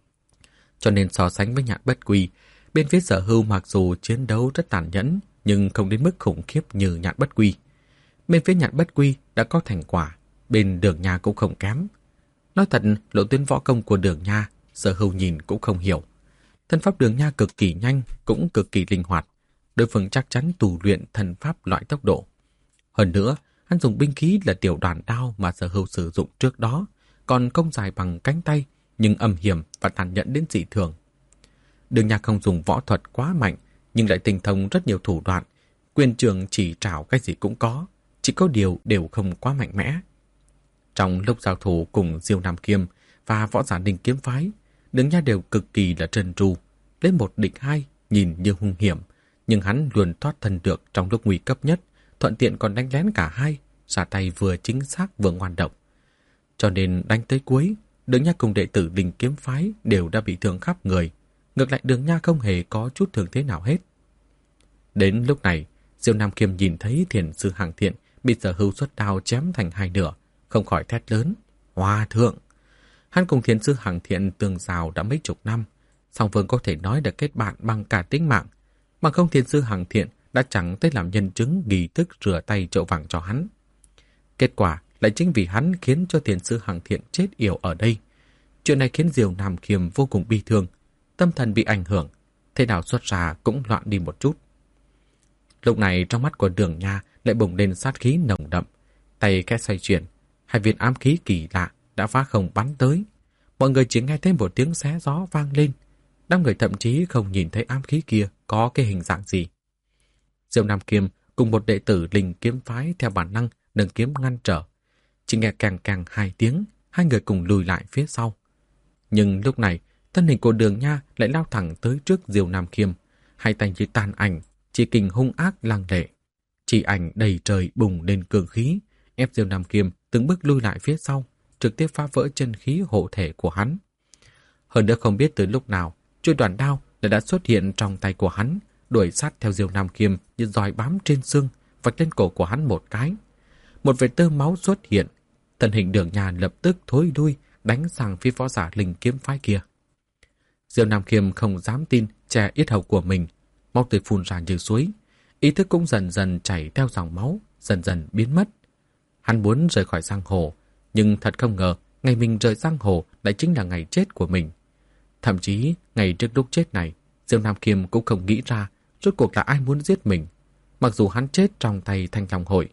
Cho nên so sánh với Nhạn Bất Quy, bên phía Sở Hưu mặc dù chiến đấu rất tàn nhẫn, nhưng không đến mức khủng khiếp như Nhạn Bất Quy. Bên phía Nhạn Bất Quy đã có thành quả, bên Đường Nha cũng không kém. Nói thật, lộ tuyến võ công của Đường Nha, Sở Hưu nhìn cũng không hiểu. Thân pháp Đường Nha cực kỳ nhanh, cũng cực kỳ linh hoạt. Đối phương chắc chắn tu luyện thần pháp loại tốc độ. Hơn nữa, hắn dùng binh khí là tiểu đoàn đao mà Sở Hưu sử dụng trước đó, còn công dài bằng cánh tay, nhưng âm hiểm và tàn nhẫn đến dị thường. Đường Nha không dùng võ thuật quá mạnh, nhưng lại tinh thông rất nhiều thủ đoạn. Quyền trường chỉ trảo cái gì cũng có, chỉ có điều đều không quá mạnh mẽ. Trong lúc giao thủ cùng Diêu Nam Kiêm và võ giả Ninh Kiếm phái, Đường Nha đều cực kỳ là trơn tru, lấy một địch hai, nhìn như hung hiểm, nhưng hắn luôn thoát thân được trong lúc nguy cấp nhất, thuận tiện còn đánh lén cả hai, ra tay vừa chính xác vừa ngoan độc. Cho nên đánh tới cuối, Đường Nha cùng đệ tử Ninh Kiếm phái đều đã bị thương khắp người, ngược lại Đường Nha không hề có chút thương thế nào hết. Đến lúc này, Diêu Nam Kiêm nhìn thấy thiền sư Hằng Thiện bị Sở Hưu xuất đao chém thành hai nửa, không khỏi thét lớn: "Hòa thượng!" Hắn cùng thiền sư Hằng Thiện tương giao đã mấy chục năm, song phương có thể nói đã kết bạn bằng cả tính mạng, bằng không thiền sư Hằng Thiện đã chẳng tới làm nhân chứng nghi thức rửa tay chậu vàng cho hắn. Kết quả lại chính vì hắn khiến cho thiền sư Hằng Thiện chết yểu ở đây. Chuyện này khiến Diêu Nam Kiêm vô cùng bi thương, tâm thần bị ảnh hưởng, thế nào xuất ra cũng loạn đi một chút. Lúc này trong mắt của Đường Nha lại bùng lên sát khí nồng đậm, tay khẽ xoay chuyển, hai viên ám khí kỳ lạ đã phá không bắn tới. Mọi người chỉ nghe thấy một tiếng xé gió vang lên, đám người thậm chí không nhìn thấy ám khí kia có cái hình dạng gì. Diêu Nam Kiêm cùng một đệ tử Linh Kiếm phái theo bản năng nâng kiếm ngăn trở, chỉ nghe càng càng hai tiếng, hai người cùng lùi lại phía sau. Nhưng lúc này thân hình của Đường Nha lại lao thẳng tới trước Diêu Nam Kiêm, hai tay như tàn ảnh, chỉ kình hung ác lăng lệ. Chỉ ảnh đầy trời bùng lên cường khí, ép Diêu Nam Kiêm từng bước lui lại phía sau, trực tiếp phá vỡ chân khí hộ thể của hắn. Hơn nữa không biết từ lúc nào, chuôi đoàn đao đã xuất hiện trong tay của hắn, đuổi sát theo Diêu Nam Kiêm như roi bám trên xương, vạch lên cổ của hắn một cái. Một vệt tơ máu xuất hiện, thân hình Đường Nha lập tức thối lui, đánh sang phía võ giả Linh Kiếm phái kia. Diêu Nam Kiêm không dám tin che yết hầu của mình, máu tươi phun ra như suối, ý thức cũng dần dần chảy theo dòng máu, dần dần biến mất. Hắn muốn rời khỏi giang hồ, nhưng thật không ngờ ngày mình rời giang hồ lại chính là ngày chết của mình. Thậm chí ngày trước lúc chết này, Diêu Nam Kiêm cũng không nghĩ ra rốt cuộc là ai muốn giết mình. Mặc dù hắn chết trong tay Thanh Long hội,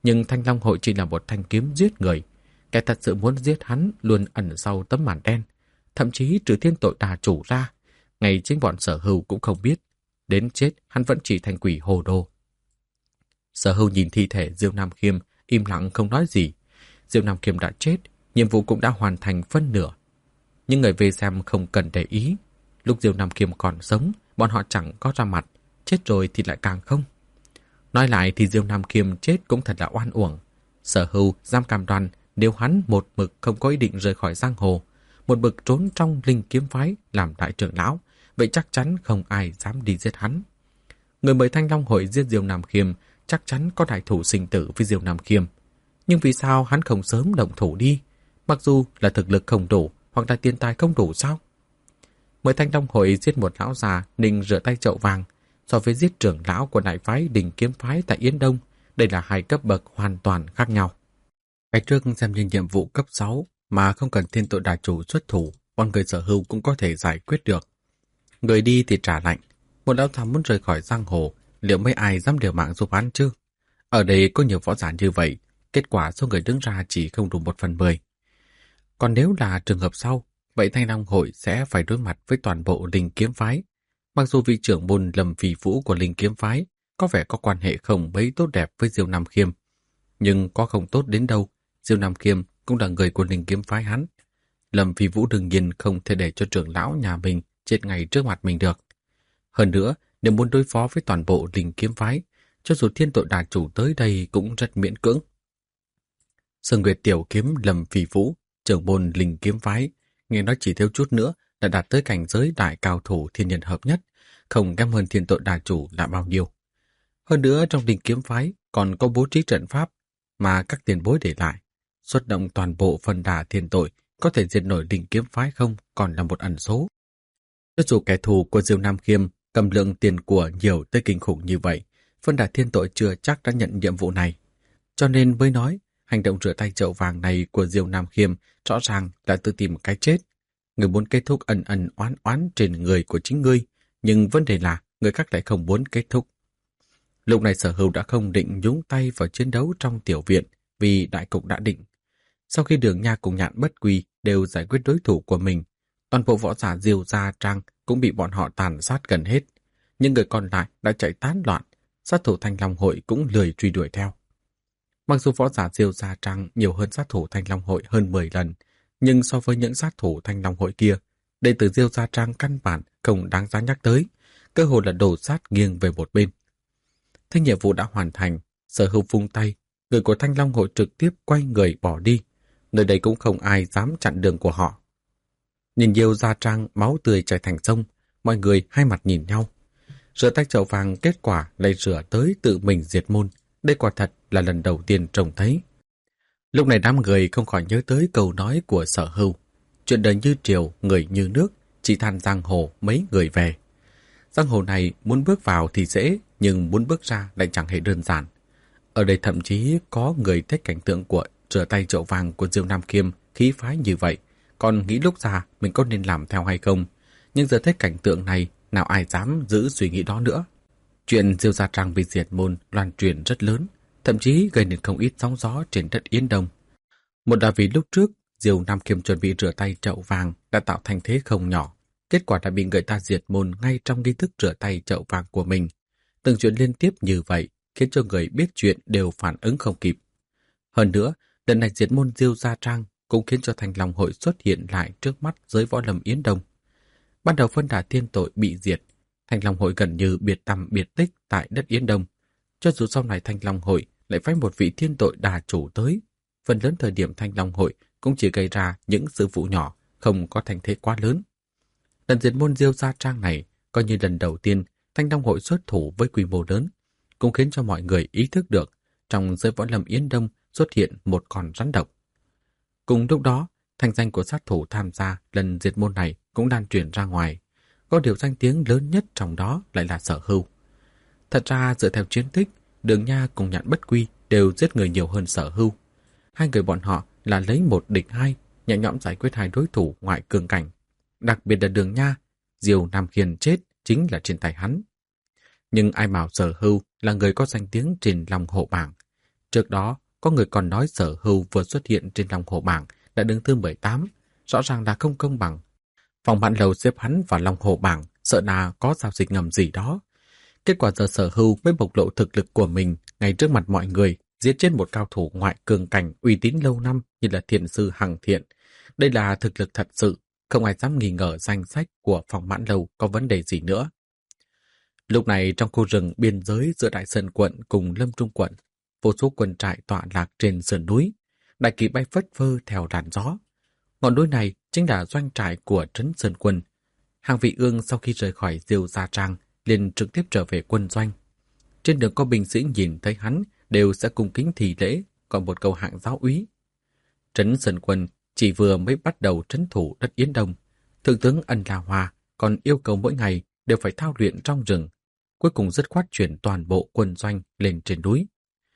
Nhưng Thanh Long Hội chỉ là một thanh kiếm giết người. Kẻ thật sự muốn giết hắn luôn ẩn sau tấm màn đen. Thậm chí trừ thiên tội đà chủ ra, ngay chính bọn Sở Hưu cũng không biết. Đến chết hắn vẫn chỉ thành quỷ hồ đồ. Sở Hưu nhìn thi thể Diêu Nam Khiêm, im lặng không nói gì. Diêu Nam Khiêm đã chết, nhiệm vụ cũng đã hoàn thành phân nửa. Nhưng người về xem không cần để ý. Lúc Diêu Nam Khiêm còn sống, bọn họ chẳng có ra mặt, chết rồi thì lại càng không. Nói lại thì Diêu Nam Khiêm chết cũng thật là oan uổng. Sở Hưu dám cam đoan nếu hắn một mực không có ý định rời khỏi giang hồ, một mực trốn trong Linh Kiếm phái làm đại trưởng lão, vậy chắc chắn không ai dám đi giết hắn. Người mời Thanh Long Hội giết Diêu Nam Khiêm chắc chắn có đại thủ sinh tử với Diêu Nam Khiêm. Nhưng vì sao hắn không sớm động thủ đi? Mặc dù là thực lực không đủ hoặc là tiền tài không đủ sao? Mời Thanh Long Hội giết một lão già định rửa tay chậu vàng, so với giết trưởng lão của đại phái Đình Kiếm phái tại Yến Đông, đây là hai cấp bậc hoàn toàn khác nhau. Cái trước xem như nhiệm vụ cấp 6 mà không cần thiên tội đà chủ xuất thủ, bọn người Sở Hưu cũng có thể giải quyết được. Người đi thì trả lạnh, một lão già muốn rời khỏi giang hồ, liệu mấy ai dám liều mạng giúp hắn chứ? Ở đây có nhiều võ giả như vậy, kết quả số người đứng ra chỉ không đủ 1/10. Còn nếu là trường hợp sau, vậy Thanh Long Hội sẽ phải đối mặt với toàn bộ Linh Kiếm phái. Mặc dù vị trưởng môn Lâm Phi Vũ của Linh Kiếm phái có vẻ có quan hệ không mấy tốt đẹp với Diêu Nam Khiêm, nhưng có không tốt đến đâu, Diêu Nam Khiêm cũng là người của Linh Kiếm phái hắn. Lâm Phi Vũ đương nhiên không thể để cho trưởng lão nhà mình chết ngay trước mặt mình được. Hơn nữa, nếu muốn đối phó với toàn bộ Linh Kiếm phái, cho dù thiên tội đà chủ tới đây cũng rất miễn cưỡng. Sơn Nguyệt tiểu kiếm Lâm Phi Vũ, trưởng môn Linh Kiếm phái, nghe nói chỉ thiếu chút nữa đã đạt tới cảnh giới đại cao thủ thiên nhân hợp nhất, không kém hơn thiên tội đà chủ là bao nhiêu. Hơn nữa trong Linh Kiếm phái còn có bố trí trận pháp mà các tiền bối để lại. Xuất động toàn bộ phần đà thiên tội có thể diệt nổi Linh Kiếm phái không còn là một ẩn số. Cho dù kẻ thù của Diêu Nam Khiêm cầm lượng tiền của nhiều tới kinh khủng như vậy, phân đà thiên tội chưa chắc đã nhận nhiệm vụ này. Cho nên mới nói, hành động rửa tay chậu vàng này của Diêu Nam Khiêm rõ ràng là tự tìm cái chết. Người muốn kết thúc ân ân oán oán trên người của chính ngươi, nhưng vấn đề là người khác lại không muốn kết thúc. Lúc này Sở Hưu đã không định nhúng tay vào chiến đấu trong tiểu viện vì đại cục đã định. Sau khi Đường Nha cùng Nhạn Bất Quy đều giải quyết đối thủ của mình, toàn bộ võ giả Diêu Gia Trang cũng bị bọn họ tàn sát gần hết. Những người còn lại đã chạy tán loạn, sát thủ Thanh Long Hội cũng lười truy đuổi theo. Mặc dù võ giả Diêu Gia Trang nhiều hơn sát thủ Thanh Long Hội hơn 10 lần, nhưng so với những sát thủ Thanh Long Hội kia, đệ tử Diêu Gia Trang căn bản không đáng giá nhắc tới, cơ hội là đổ sát nghiêng về một bên. Thế nhiệm vụ đã hoàn thành, Sở Hưu vung tay, người của Thanh Long Hội trực tiếp quay người bỏ đi, nơi đây cũng không ai dám chặn đường của họ. Nhìn Diêu Gia Trang máu tươi chảy thành sông, mọi người hai mặt nhìn nhau. Rửa tay chậu vàng kết quả lại rửa tới tự mình diệt môn, đây quả thật là lần đầu tiên trông thấy. Lúc này đám người không khỏi nhớ tới câu nói của Sở Hưu. Chuyện đời như triều, người như nước, chỉ than giang hồ mấy người về. Giang hồ này muốn bước vào thì dễ, nhưng muốn bước ra lại chẳng hề đơn giản. Ở đây thậm chí có người thích cảnh tượng của rửa tay chậu vàng của Diêu Nam Khiêm khí phái như vậy, còn nghĩ lúc già mình có nên làm theo hay không. Nhưng giờ thấy cảnh tượng này, nào ai dám giữ suy nghĩ đó nữa. Chuyện Diêu Gia Trang bị diệt môn loan truyền rất lớn, thậm chí gây nên không ít sóng gió trên đất Yến Đông. Một là vì lúc trước, Diêu Nam Khiêm chuẩn bị rửa tay chậu vàng đã tạo thành thế không nhỏ. Kết quả đã bị người ta diệt môn ngay trong nghi thức rửa tay chậu vàng của mình. Từng chuyện liên tiếp như vậy khiến cho người biết chuyện đều phản ứng không kịp. Hơn nữa, lần này diệt môn Diêu Gia Trang cũng khiến cho Thanh Long Hội xuất hiện lại trước mắt giới võ lâm Yến Đông. Ban đầu phân đà thiên tội bị diệt, Thanh Long Hội gần như biệt tăm biệt tích tại đất Yến Đông. Cho dù sau này Thanh Long Hội lại phái một vị thiên tội đà chủ tới, phần lớn thời điểm Thanh Long Hội cũng chỉ gây ra những sự vụ nhỏ, không có thành thế quá lớn. Lần diệt môn Diêu Gia Trang này coi như lần đầu tiên Thanh Long Hội xuất thủ với quy mô lớn, cũng khiến cho mọi người ý thức được trong giới võ lâm Yến Đông xuất hiện một con rắn độc. Cùng lúc đó, thanh danh của sát thủ tham gia lần diệt môn này cũng lan truyền ra ngoài. Có điều danh tiếng lớn nhất trong đó lại là Sở Hưu. Thật ra dựa theo chiến tích, Đường Nha cùng Nhạn Bất Quy đều giết người nhiều hơn Sở Hưu. Hai người bọn họ là lấy 1 địch 2, nhẹ nhõm giải quyết 2 đối thủ ngoại cường cảnh. Đặc biệt là Đường Nha, Diêu Nam Khiêm chết chính là trên tay hắn. Nhưng ai bảo Sở Hưu là người có danh tiếng trên lòng hộ bảng. Trước đó, có người còn nói Sở Hưu vừa xuất hiện trên Long Hổ bảng đã đứng thứ 18, rõ ràng là không công bằng. Phòng Mãn Lâu xếp hắn vào Long Hổ bảng, sợ là có giao dịch ngầm gì đó. Kết quả giờ Sở Hưu mới bộc lộ thực lực của mình ngay trước mặt mọi người, giết chết một cao thủ ngoại cường cảnh uy tín lâu năm như là thiện sư Hằng Thiện. Đây là thực lực thật sự, không ai dám nghi ngờ danh sách của Phòng Mãn Lâu có vấn đề gì nữa. Lúc này trong khu rừng biên giới giữa Đại Sơn quận cùng Lâm Trung quận, vô số quân trại tọa lạc trên sườn núi, đại kỳ bay phất phơ theo làn gió. Ngọn núi này chính là doanh trại của Trấn Sơn Quân. Hàng Vị Ương sau khi rời khỏi Diêu Gia Trang liền trực tiếp trở về quân doanh. Trên đường có binh sĩ nhìn thấy hắn đều sẽ cung kính thì lễ, còn một câu hạng giáo úy. Trấn Sơn Quân chỉ vừa mới bắt đầu trấn thủ đất Yến Đông, Thượng tướng Ân La Hoa còn yêu cầu mỗi ngày đều phải thao luyện trong rừng, cuối cùng dứt khoát chuyển toàn bộ quân doanh lên trên núi.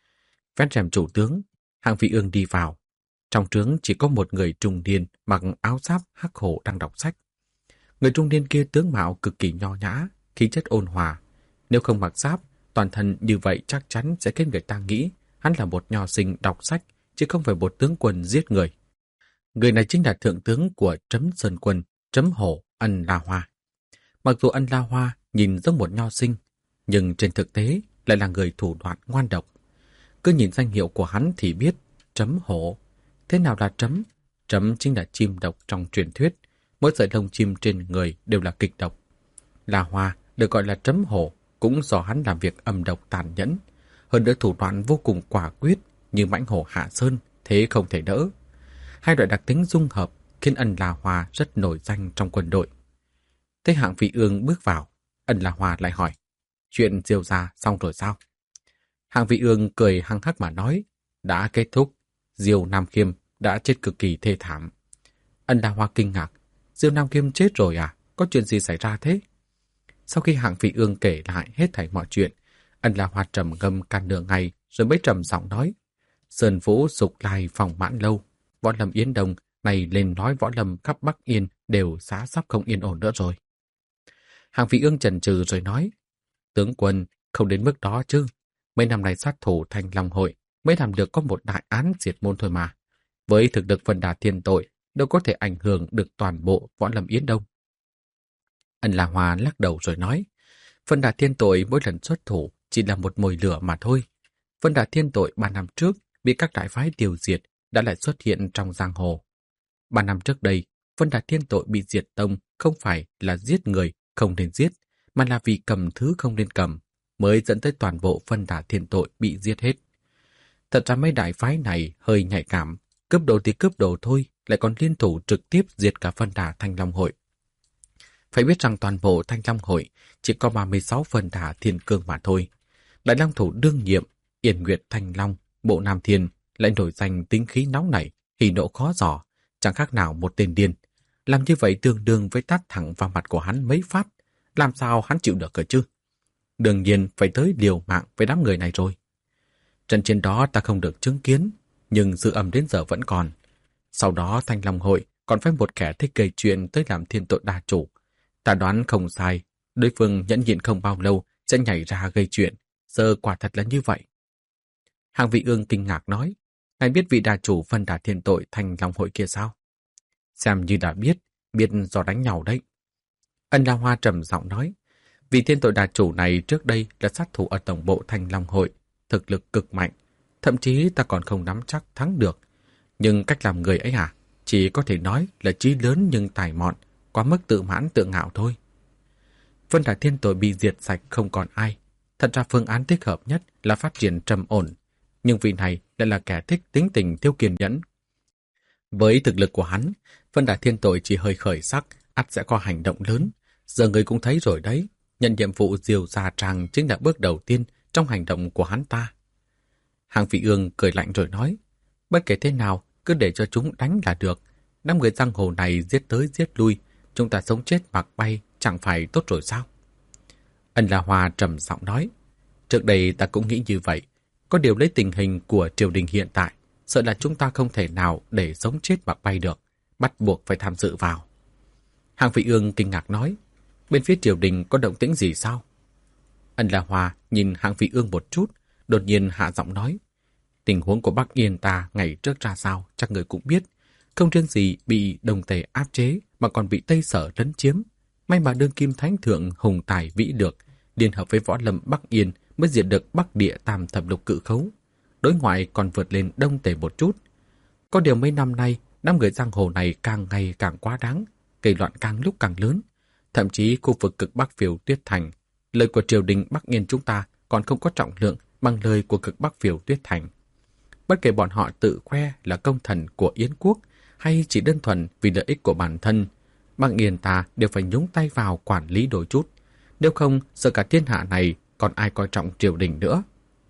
Vén rèm chủ tướng, Hàng Vị Ương đi vào. Trong trướng chỉ có một người trung niên mặc áo giáp hắc hổ đang đọc sách. Người trung niên kia tướng mạo cực kỳ nho nhã, khí chất ôn hòa. Nếu không mặc giáp, toàn thân như vậy chắc chắn sẽ khiến người ta nghĩ hắn là một nho sinh đọc sách, chứ không phải một tướng quân giết người. Người này chính là thượng tướng của Trấn Sơn Quân, Trấn Hổ, Ân La Hoa. Mặc dù Ân La Hoa nhìn giống một nho sinh, nhưng trên thực tế lại là người thủ đoạn ngoan độc. Cứ nhìn danh hiệu của hắn thì biết, Trấn Hổ. Thế nào là trấm? Trấm chính là chim độc trong truyền thuyết. Mỗi sợi lông chim trên người đều là kịch độc. La Hoa được gọi là Trấm Hổ cũng do hắn làm việc âm độc tàn nhẫn. Hơn nữa thủ đoạn vô cùng quả quyết như mãnh hổ Hạ Sơn, thế không thể đỡ. Hai loại đặc tính dung hợp khiến Ân La Hoa rất nổi danh trong quân đội. Thế Hạng Vị Ương bước vào, Ân La Hoa lại hỏi, chuyện Diêu gia xong rồi sao? Hạng Vị Ương cười hăng hắc mà nói, đã kết thúc. Diêu Nam Khiêm đã chết cực kỳ thê thảm. Ân La Hoa kinh ngạc, Diêu Nam Khiêm chết rồi à? Có chuyện gì xảy ra thế? Sau khi Hạng Vị Ương kể lại hết thảy mọi chuyện, Ân La Hoa trầm ngâm cả nửa ngày rồi mới trầm giọng nói, Sơn Vũ Dục Lai Phòng Mãn Lâu, Võ Lâm Yến Đông này lên nói Võ Lâm khắp Bắc Yên đều xã sắp không yên ổn nữa rồi. Hạng Vị Ương chần chừ rồi nói, tướng quân không đến mức đó chứ. Mấy năm nay sát thủ Thanh Long Hội mới làm được có một đại án diệt môn thôi mà. Với thực lực Vân Đà Thiên Tội, đâu có thể ảnh hưởng được toàn bộ Võ Lâm Yến Đông. Ân La Hoa lắc đầu rồi nói, Vân Đà Thiên Tội mỗi lần xuất thủ chỉ là một mồi lửa mà thôi. Vân Đà Thiên Tội 3 năm trước bị các đại phái tiêu diệt đã lại xuất hiện trong giang hồ. 3 năm trước đây, Vân Đà Thiên Tội bị diệt tông không phải là giết người không nên giết, mà là vì cầm thứ không nên cầm, mới dẫn tới toàn bộ Vân Đà Thiên Tội bị giết hết. Thật ra mấy đại phái này hơi nhạy cảm, cướp đồ thì cướp đồ thôi, lại còn liên thủ trực tiếp diệt cả Vân Đà Thanh Long Hội. Phải biết rằng toàn bộ Thanh Long Hội chỉ có 36 Vân Đà Thiên Cương mà thôi. Đại long thủ đương nhiệm, Yên Nguyệt Thanh Long, Bộ Nam Thiên lại nổi danh tính khí nóng nảy, hỉ nộ khó giỏ, chẳng khác nào một tên điên. Làm như vậy tương đương với tát thẳng vào mặt của hắn mấy phát, làm sao hắn chịu được cơ chứ? Đương nhiên phải tới liều mạng với đám người này rồi. Trận chiến đó ta không được chứng kiến, nhưng dư âm đến giờ vẫn còn. Sau đó Thanh Long Hội còn phải một kẻ thích gây chuyện tới làm thiên tội đa chủ. Ta đoán không sai, đối phương nhẫn nhịn không bao lâu sẽ nhảy ra gây chuyện. Giờ quả thật là như vậy. Hạng Vị Ương kinh ngạc nói, ngài biết vị đa chủ Vân Đà Thiên Tội Thanh Long Hội kia sao? Xem như đã biết do đánh nhau đấy. Ân La Hoa trầm giọng nói, vị thiên tội đa chủ này trước đây là sát thủ ở tổng bộ Thanh Long Hội, thực lực cực mạnh, thậm chí ta còn không nắm chắc thắng được. Nhưng cách làm người ấy chỉ có thể nói là chí lớn nhưng tài mọn, quá mức tự mãn tự ngạo thôi. Vân Đà Thiên Tội bị diệt sạch không còn ai. Thật ra phương án thích hợp nhất là phát triển trầm ổn, nhưng vị này lại là kẻ thích tính tình thiếu kiên nhẫn. Với thực lực của hắn, Vân Đà Thiên Tội chỉ hơi khởi sắc, ắt sẽ có hành động lớn. Giờ người cũng thấy rồi đấy, nhận nhiệm vụ Diêu Gia Trang chính là bước đầu tiên trong hành động của hắn ta. Hạng Vị Ương cười lạnh rồi nói, bất kể thế nào, cứ để cho chúng đánh là được. Đám người giang hồ này giết tới giết lui, chúng ta sống chết mặc bay chẳng phải tốt rồi sao? Ân La Hoa trầm giọng nói, trước đây ta cũng nghĩ như vậy, có điều lấy tình hình của triều đình hiện tại, sợ là chúng ta không thể nào để sống chết mặc bay được, bắt buộc phải tham dự vào. Hạng Vị Ương kinh ngạc nói, bên phía triều đình có động tĩnh gì sao? Ân La Hoa nhìn Hạng Vị Ương một chút, đột nhiên hạ giọng nói, Tình huống của Bắc Yên ta ngày trước ra sao chắc người cũng biết. Không riêng gì bị Đông Tề áp chế mà còn bị Tây Sở lấn chiếm. May mà đương kim thánh thượng hùng tài vĩ được, liên hợp với võ lâm Bắc Yên mới diệt được Bắc Địa Tam Thập Lục Cự Khấu. Đối ngoại còn vượt lên Đông Tề một chút. Có điều mấy năm nay, đám người giang hồ này càng ngày càng quá đáng, gây loạn càng lúc càng lớn. Thậm chí khu vực cực Bắc Phiêu Tuyết Thành, lời của triều đình Bắc Yên chúng ta còn không có trọng lượng bằng lời của cực Bắc Phiêu Tuyết Thành. Bất kể bọn họ tự khoe là công thần của Yến quốc hay chỉ đơn thuần vì lợi ích của bản thân, Bắc Yên ta đều phải nhúng tay vào quản lý đôi chút. Nếu không, sợ cả thiên hạ này còn ai coi trọng triều đình nữa.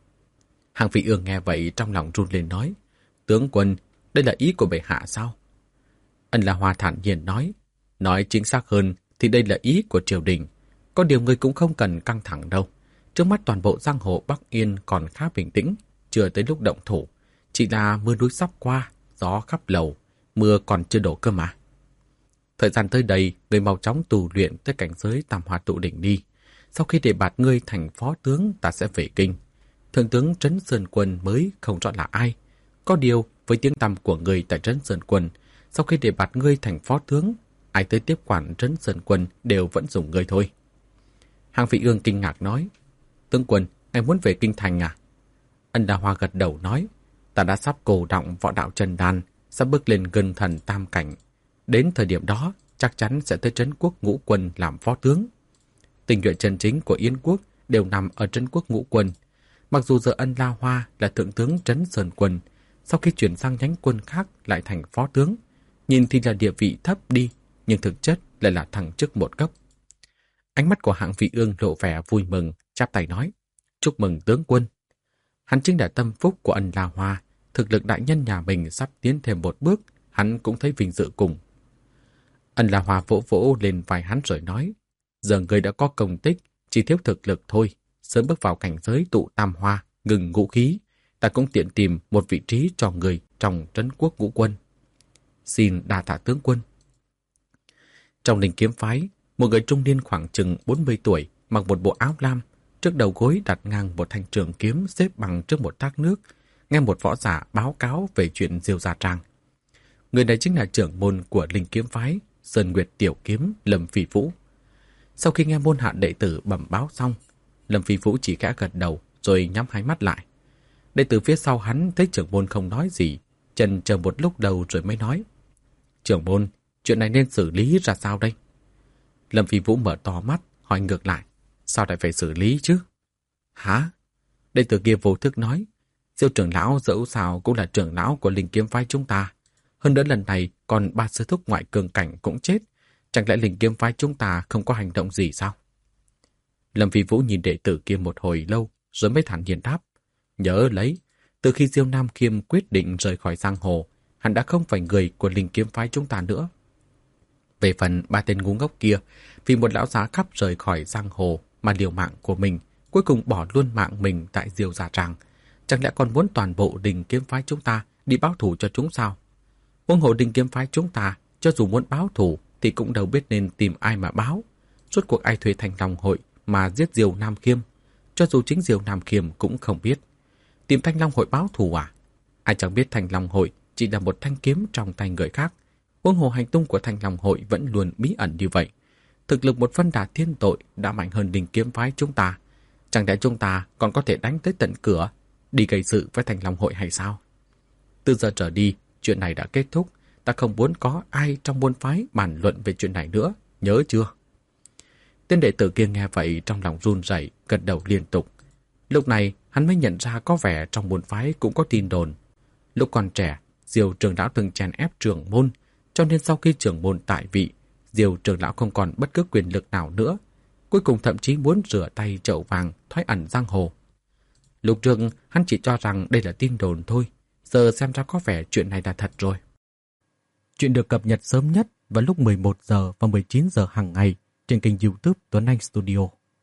Hàng Phi Ương nghe vậy trong lòng run lên nói, tướng quân, đây là ý của bệ hạ sao? Ân La Hoa thản nhiên nói chính xác hơn thì đây là ý của triều đình. Có điều người cũng không cần căng thẳng đâu. Trước mắt toàn bộ giang hồ Bắc Yên còn khá bình tĩnh, chưa tới lúc động thủ. Chỉ là mưa núi sắp qua, gió khắp lầu, mưa còn chưa đổ cơ mà. Thời gian tới đây, người mau chóng tu luyện tới cảnh giới Tam Hoa Tụ Đỉnh đi. Sau khi đề bạt ngươi thành phó tướng, ta sẽ về kinh. Thượng tướng Trấn Sơn Quân mới không rõ là ai. Có điều, với tiếng tăm của người tại Trấn Sơn Quân, sau khi đề bạt ngươi thành phó tướng, ai tới tiếp quản Trấn Sơn Quân đều vẫn dùng ngươi thôi. Hàng Phi Ương kinh ngạc nói, tướng quân, anh muốn về kinh thành à? Ân Đa Hoa gật đầu nói, ta đã sắp cổ động võ đạo chân đan, sắp bước lên gần thần tam cảnh. Đến thời điểm đó, chắc chắn sẽ tới Trấn Quốc Ngũ Quân làm phó tướng. Tinh nhuệ chân chính của Yến quốc đều nằm ở Trấn Quốc Ngũ Quân. Mặc dù giờ Ân La Hoa là thượng tướng Trấn Sơn Quân, sau khi chuyển sang nhánh quân khác lại thành phó tướng, nhìn thì là địa vị thấp đi, nhưng thực chất lại là thăng chức một cấp. Ánh mắt của Hạng Phi Ương lộ vẻ vui mừng, chắp tay nói, chúc mừng tướng quân. Hắn chính là tâm phúc của Ân La Hoa, thực lực đại nhân nhà mình sắp tiến thêm một bước, hắn cũng thấy vinh dự cùng. Ân La Hoa vỗ vỗ lên vai hắn rồi nói, giờ người đã có công tích, chỉ thiếu thực lực thôi, sớm bước vào cảnh giới tụ tam hoa, ngừng ngũ khí, ta cũng tiện tìm một vị trí cho người trong Trấn Quốc Ngũ Quân. Xin đa tạ tướng quân. Trong Linh Kiếm phái, một người trung niên khoảng chừng 40 tuổi, mặc một bộ áo lam, trước đầu gối đặt ngang một thanh trường kiếm xếp bằng trước một thác nước, nghe một võ giả báo cáo về chuyện Diêu Gia Trang. Người này chính là trưởng môn của Linh Kiếm phái, Sơn Nguyệt Tiểu Kiếm Lâm Phi Vũ. Sau khi nghe môn hạ đệ tử bẩm báo xong, Lâm Phi Vũ chỉ khẽ gật đầu rồi nhắm hai mắt lại. Đệ tử phía sau hắn thấy trưởng môn không nói gì, chần chờ một lúc đầu rồi mới nói, trưởng môn, chuyện này nên xử lý ra sao đây? Lâm Phi Vũ mở to mắt, hỏi ngược lại, sao lại phải xử lý chứ? Hả? Đệ tử kia vô thức nói, Diêu trưởng lão dẫu sao cũng là trưởng lão của Linh Kiếm phái chúng ta. Hơn nữa lần này còn 3 sư thúc ngoại cường cảnh cũng chết. Chẳng lẽ Linh Kiếm phái chúng ta không có hành động gì sao? Lâm Phi Vũ nhìn đệ tử kia một hồi lâu rồi mới thản nhiên đáp, nhớ lấy, từ khi Diêu Nam Khiêm quyết định rời khỏi giang hồ, hắn đã không phải người của Linh Kiếm phái chúng ta nữa. Về phần 3 tên ngu ngốc kia, vì một lão già khắp rời khỏi giang hồ mà liều mạng của mình, cuối cùng bỏ luôn mạng mình tại Diêu Gia Trang, chẳng lẽ còn muốn toàn bộ Linh Kiếm phái chúng ta đi báo thù cho chúng sao? Huống hồ Linh Kiếm phái chúng ta, cho dù muốn báo thù thì cũng đâu biết nên tìm ai mà báo. Rốt cuộc ai thuê Thanh Long hội mà giết Diêu Nam Khiêm? Cho dù chính Diêu Nam Khiêm cũng không biết. Tìm Thanh Long hội báo thù à? Ai chẳng biết Thanh Long hội chỉ là một thanh kiếm trong tay người khác. Huống hồ hành tung của Thanh Long hội vẫn luôn bí ẩn như vậy. Thực lực một phân đà thiên tội đã mạnh hơn Linh Kiếm phái chúng ta. Chẳng lẽ chúng ta còn có thể đánh tới tận cửa, đi gây sự với Thanh Long hội hay sao? Từ giờ trở đi, chuyện này đã kết thúc. Ta không muốn có ai trong môn phái bàn luận về chuyện này nữa, nhớ chưa? Tên đệ tử kia nghe vậy trong lòng run rẩy, gật đầu liên tục. Lúc này hắn mới nhận ra có vẻ trong môn phái cũng có tin đồn. Lúc còn trẻ, Diêu trưởng lão từng chèn ép trưởng môn, cho nên sau khi trưởng môn tại vị, Diêu trưởng lão không còn bất cứ quyền lực nào nữa, cuối cùng thậm chí muốn rửa tay chậu vàng thoái ẩn giang hồ. Lúc trước hắn chỉ cho rằng đây là tin đồn thôi, giờ xem ra có vẻ chuyện này là thật rồi. Chuyện được cập nhật sớm nhất vào lúc 11 giờ và 19 giờ hàng ngày trên kênh YouTube Tuấn Anh Studio.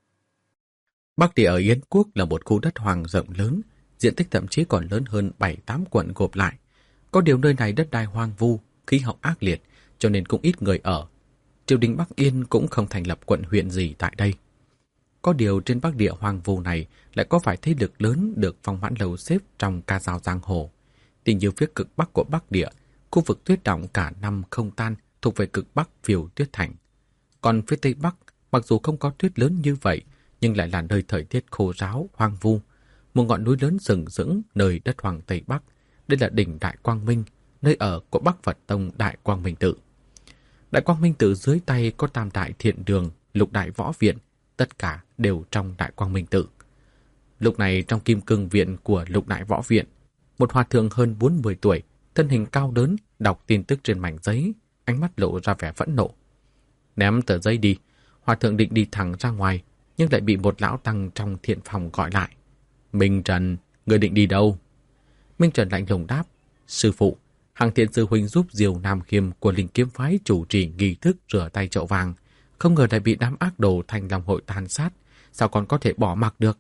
Bắc Địa ở Yến quốc là một khu đất hoang rộng lớn, diện tích thậm chí còn lớn hơn 7-8 quận gộp lại. Có điều nơi này đất đai hoang vu, khí hậu ác liệt, cho nên cũng ít người ở. Triều đình Bắc Yên cũng không thành lập quận huyện gì tại đây. Có điều trên Bắc Địa hoang vu này lại có vài thế lực lớn được Phong Mãn Lâu xếp trong ca dao giang hồ. Thì như phía cực Bắc của Bắc Địa, khu vực tuyết động cả năm không tan thuộc về cực Bắc Phiêu Tuyết Thành. Còn phía Tây Bắc, mặc dù không có tuyết lớn như vậy, nhưng lại là nơi thời tiết khô ráo, hoang vu. Một ngọn núi lớn sừng sững nơi đất Hoàng Tây Bắc. Đây là đỉnh Đại Quang Minh, nơi ở của Bắc Phật Tông Đại Quang Minh Tự. Đại Quang Minh Tự dưới tay có Tam Đại Thiện Đường, Lục Đại Võ Viện, tất cả đều trong Đại Quang Minh Tự. Lúc này trong Kim Cương Viện của Lục Đại Võ Viện, một hòa thượng hơn 40 tuổi, thân hình cao lớn, đọc tin tức trên mảnh giấy, ánh mắt lộ ra vẻ phẫn nộ. Ném tờ giấy đi, hòa thượng định đi thẳng ra ngoài, nhưng lại bị một lão tăng trong thiện phòng gọi lại. Minh Trần, người định đi đâu? Minh Trần lạnh lùng đáp, sư phụ, Hằng Thiện sư huynh giúp Diều Nam Khiêm của Linh Kiếm phái chủ trì nghi thức rửa tay chậu vàng, không ngờ lại bị đám ác đồ Thanh Long hội tàn sát, sao còn có thể bỏ mặc được?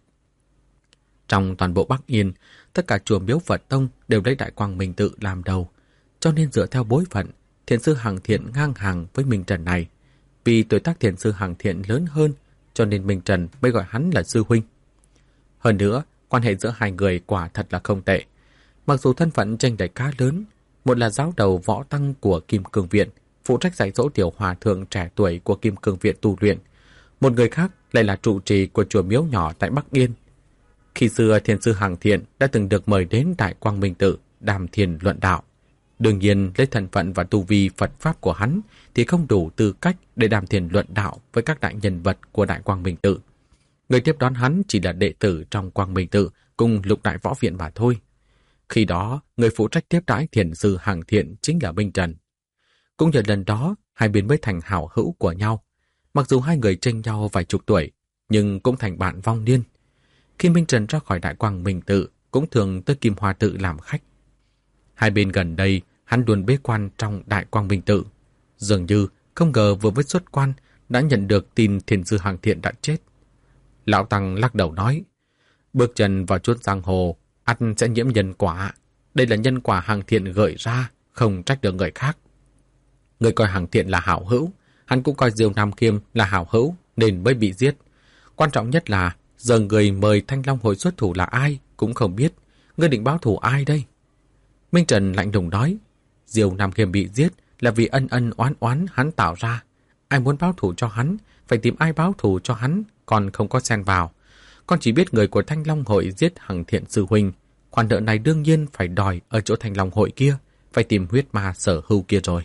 Trong toàn bộ Bắc Yên, tất cả chùa miếu Phật tông đều lấy Đại Quang Minh Tự làm đầu, cho nên dựa theo bối phận, thiền sư Hằng Thiện ngang hàng với Minh Trần này. Vì tuổi tác thiền sư Hằng Thiện lớn hơn, cho nên Minh Trần mới gọi hắn là sư huynh. Hơn nữa, quan hệ giữa hai người quả thật là không tệ. Mặc dù thân phận chênh lệch khá lớn, một là giáo đầu võ tăng của Kim Cương Viện, phụ trách dạy dỗ tiểu hòa thượng trẻ tuổi của Kim Cương Viện tu luyện. Một người khác lại là trụ trì của chùa miếu nhỏ tại Bắc Yên. Khi xưa thiền sư Hằng Thiện đã từng được mời đến Đại Quang Minh Tự đàm thiền luận đạo. Đương nhiên, lấy thân phận và tu vi Phật Pháp của hắn thì không đủ tư cách để đàm thiền luận đạo với các đại nhân vật của Đại Quang Minh Tự. Người tiếp đón hắn chỉ là đệ tử trong Quang Minh Tự cùng Lục Đại Võ Viện mà thôi. Khi đó, người phụ trách tiếp đãi thiền sư Hằng Thiện chính là Minh Trần. Cũng nhờ lần đó, hai bên mới thành hảo hữu của nhau. Mặc dù hai người chênh nhau vài chục tuổi, nhưng cũng thành bạn vong niên. Khi Minh Trần ra khỏi Đại Quang Minh Tự, cũng thường tới Kim Hoa Tự làm khách. Hai bên gần đây, hắn luôn bế quan trong Đại Quang Minh Tự. Dường như không ngờ vừa mới xuất quan đã nhận được tin thiền sư Hằng Thiện đã chết. Lão Tăng lắc đầu nói, bước chân vào chốn giang hồ, ắt sẽ nhiễm nhân quả. Đây là nhân quả Hằng Thiện gợi ra, không trách được người khác. Người coi Hằng Thiện là hảo hữu, hắn cũng coi Diều Nam Khiêm là hảo hữu nên mới bị giết. Quan trọng nhất là giờ người mời Thanh Long hội xuất thủ là ai cũng không biết. Ngươi định báo thù ai đây? Minh Trần lạnh lùng nói, Diều Nam Khiêm bị giết là vì ân ân oán oán hắn tạo ra. Ai muốn báo thù cho hắn, phải tìm ai báo thù cho hắn, còn không có xen vào. Con chỉ biết người của Thanh Long hội giết Hằng Thiện sư huynh. Khoản nợ này đương nhiên phải đòi ở chỗ Thanh Long hội kia, phải tìm huyết ma sở hưu kia rồi.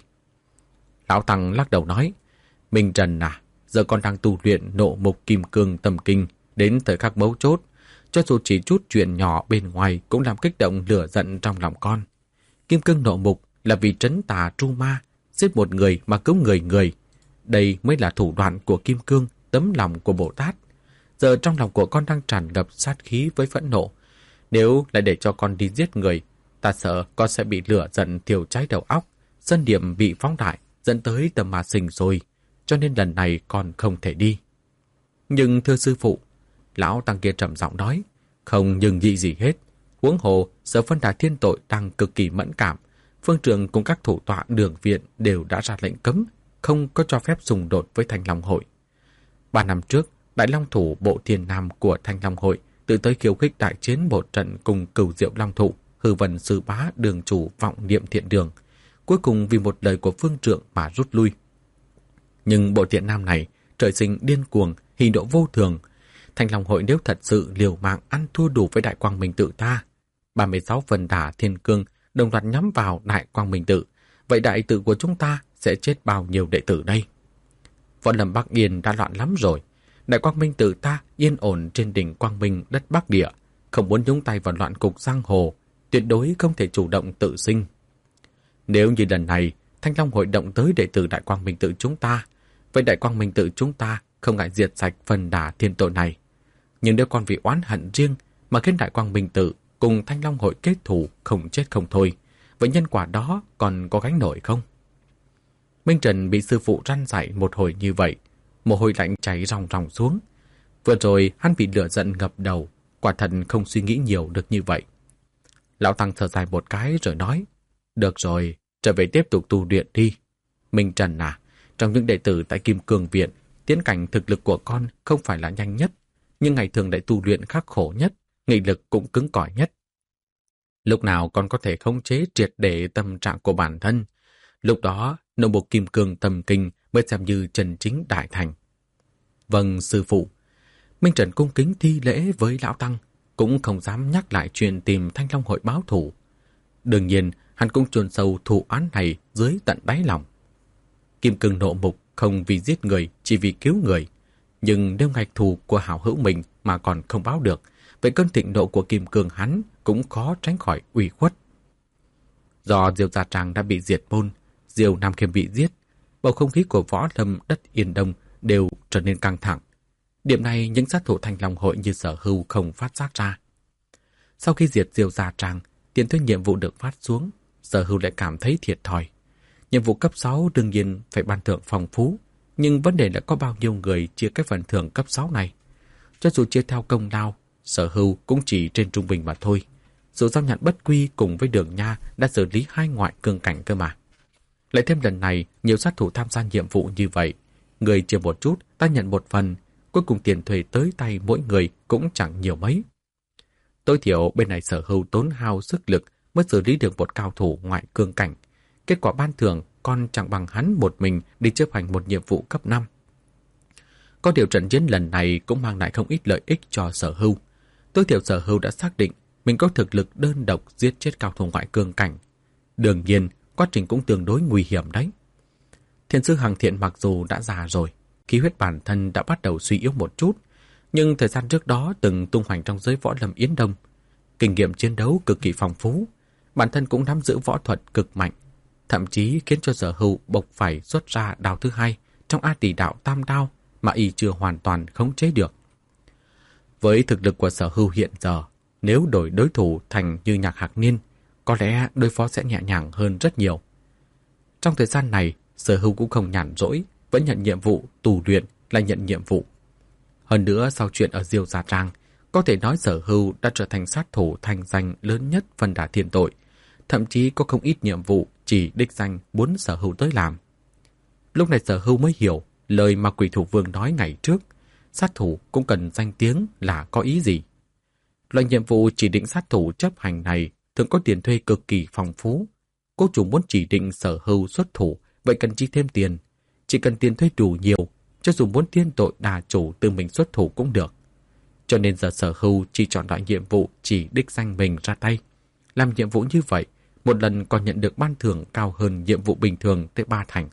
Lão Tăng lắc đầu nói, Minh Trần à, giờ con đang tu luyện nộ mục kim cương tâm kinh, đến thời khắc mấu chốt, cho dù chỉ chút chuyện nhỏ bên ngoài cũng làm kích động lửa giận trong lòng con. Kim cương nộ mục là vì trấn tà tru ma, giết một người mà cứu người người. Đây mới là thủ đoạn của kim cương, tấm lòng của Bồ Tát. Giờ trong lòng của con đang tràn ngập sát khí với phẫn nộ. Nếu lại để cho con đi giết người, ta sợ con sẽ bị lửa giận thiêu cháy đầu óc, sân điểm bị phóng đại, dẫn tới tầm ma sinh rồi. Cho nên lần này con không thể đi. Nhưng thưa sư phụ, lão tăng kia trầm giọng nói, không nhưng gì gì hết. Huống hồ, Sở Phân Đà Thiên Tội đang cực kỳ mẫn cảm. Phương trưởng cùng các thủ tọa đường viện đều đã ra lệnh cấm, không có cho phép xung đột với Thanh Long hội. 3 năm trước, Đại Long thủ bộ Thiên Nam của Thanh Long hội tự tới khiêu khích đại chiến một trận cùng Cửu Diệu Long thụ, Hư Vân sư bá đường chủ Vọng Niệm Thiện Đường. Cuối cùng vì một lời của phương trượng mà rút lui. Nhưng bộ Thiện Nam này trời sinh điên cuồng, hỉ nộ vô thường. Thanh Long hội nếu thật sự liều mạng ăn thua đủ với Đại Quang Minh Tự ta, 36 phần đả thiên cương đồng loạt nhắm vào Đại Quang Minh Tự, vậy đại tự của chúng ta sẽ chết bao nhiêu đệ tử đây? Võ lâm Bắc Yên đã loạn lắm rồi. Đại Quang Minh Tự ta yên ổn trên đỉnh Quang Minh đất Bắc Địa, không muốn nhúng tay vào loạn cục giang hồ, tuyệt đối không thể chủ động tự sinh. Nếu như lần này Thanh Long hội động tới đệ tử Đại Quang Minh Tự chúng ta, vậy Đại Quang Minh Tự chúng ta không ngại diệt sạch phần đả thiên tội này. Nhưng nếu còn vì oán hận riêng mà khiến Đại Quang Minh Tự cùng Thanh Long hội kết thù không chết không thôi, vậy nhân quả đó còn có gánh nổi không? Minh Trần bị sư phụ răn dạy một hồi như vậy, mồ hôi lạnh chảy ròng ròng xuống. Vừa rồi hắn bị lửa giận ngập đầu, quả thật không suy nghĩ nhiều được như vậy. Lão Tăng thở dài một cái rồi nói, được rồi, trở về tiếp tục tu luyện đi. Minh Trần à, trong những đệ tử tại Kim Cương Viện, tiến cảnh thực lực của con không phải là nhanh nhất. nhưng ngày thường lại tu luyện khắc khổ nhất, nghị lực cũng cứng cỏi nhất. Lúc nào còn có thể khống chế triệt để tâm trạng của bản thân, lúc đó nội bộ kim cương tâm kinh mới xem như chân chính đại thành. Vâng, sư phụ. Minh Trần cung kính thi lễ với lão tăng, cũng không dám nhắc lại chuyện tìm Thanh Long hội báo thù. Đương nhiên, hắn cũng chôn sâu thù án này dưới tận đáy lòng. Kim cương nộ mục không vì giết người, chỉ vì cứu người. Nhưng nếu ngạch thù của hảo hữu mình mà còn không báo được, vậy cơn thịnh nộ của kim cương hắn cũng khó tránh khỏi ủy khuất. Do Diêu Gia Trang đã bị diệt môn, Diêu Nam Khiêm bị giết, bầu không khí của võ lâm đất Yên Đông đều trở nên căng thẳng. Điểm này những sát thủ Thanh Long hội như Sở Hưu không phát giác ra. Sau khi diệt Diêu Gia Trang, tiền thuê nhiệm vụ được phát xuống, Sở Hưu lại cảm thấy thiệt thòi. Nhiệm vụ cấp 6 đương nhiên phải ban thưởng phong phú, nhưng vấn đề là có bao nhiêu người chia cái phần thưởng cấp 6 này. Cho dù chia theo công lao, Sở Hưu cũng chỉ trên trung bình mà thôi. Dù giao nhận bất quy cùng với Đường Nha đã xử lý 2 ngoại cương cảnh cơ mà. Lại thêm lần này, nhiều sát thủ tham gia nhiệm vụ như vậy. Người chia một chút, ta nhận một phần, cuối cùng tiền thuê tới tay mỗi người cũng chẳng nhiều mấy. Tối thiểu bên này Sở Hưu tốn hao sức lực mới xử lý được một cao thủ ngoại cương cảnh. Kết quả ban thưởng còn chẳng bằng hắn một mình đi chấp hành một nhiệm vụ cấp 5. Có điều trận chiến lần này cũng mang lại không ít lợi ích cho Sở Hưu. Tối thiểu Sở Hưu đã xác định mình có thực lực đơn độc giết chết cao thủ ngoại cương cảnh. Đương nhiên, quá trình cũng tương đối nguy hiểm đấy. Thiền sư Hằng Thiện mặc dù đã già rồi, khí huyết bản thân đã bắt đầu suy yếu một chút, nhưng thời gian trước đó từng tung hoành trong giới võ lâm Yến Đông. Kinh nghiệm chiến đấu cực kỳ phong phú, bản thân cũng nắm giữ võ thuật cực mạnh, thậm chí khiến cho Sở Hưu bộc phải xuất ra đao thứ hai trong A Tỷ đạo tam đao mà y chưa hoàn toàn khống chế được. Với thực lực của Sở Hưu hiện giờ, nếu đổi đối thủ thành như Nhạc Hạc Niên, có lẽ đối phó sẽ nhẹ nhàng hơn rất nhiều. Trong thời gian này, Sở Hưu cũng không nhàn rỗi, vẫn nhận nhiệm vụ, tù luyện lại nhận nhiệm vụ. Hơn nữa, sau chuyện ở Diêu Gia Trang, có thể nói Sở Hưu đã trở thành sát thủ thành danh lớn nhất Vân Đà Thiên Tội, thậm chí có không ít nhiệm vụ chỉ đích danh muốn Sở Hưu tới làm. Lúc này Sở Hưu mới hiểu lời mà Quỷ Thủ Vương nói ngày trước, sát thủ cũng cần danh tiếng là có ý gì. Loại nhiệm vụ chỉ định sát thủ chấp hành này thường có tiền thuê cực kỳ phong phú. Cô chủ muốn chỉ định Sở Hưu xuất thủ, vậy cần chi thêm tiền. Chỉ cần tiền thuê đủ nhiều, cho dù muốn tiên tội đà chủ tự mình xuất thủ cũng được. Cho nên giờ Sở Hưu chỉ chọn loại nhiệm vụ chỉ đích danh mình ra tay. Làm nhiệm vụ như vậy, một lần còn nhận được ban thưởng cao hơn nhiệm vụ bình thường tới 3 thành.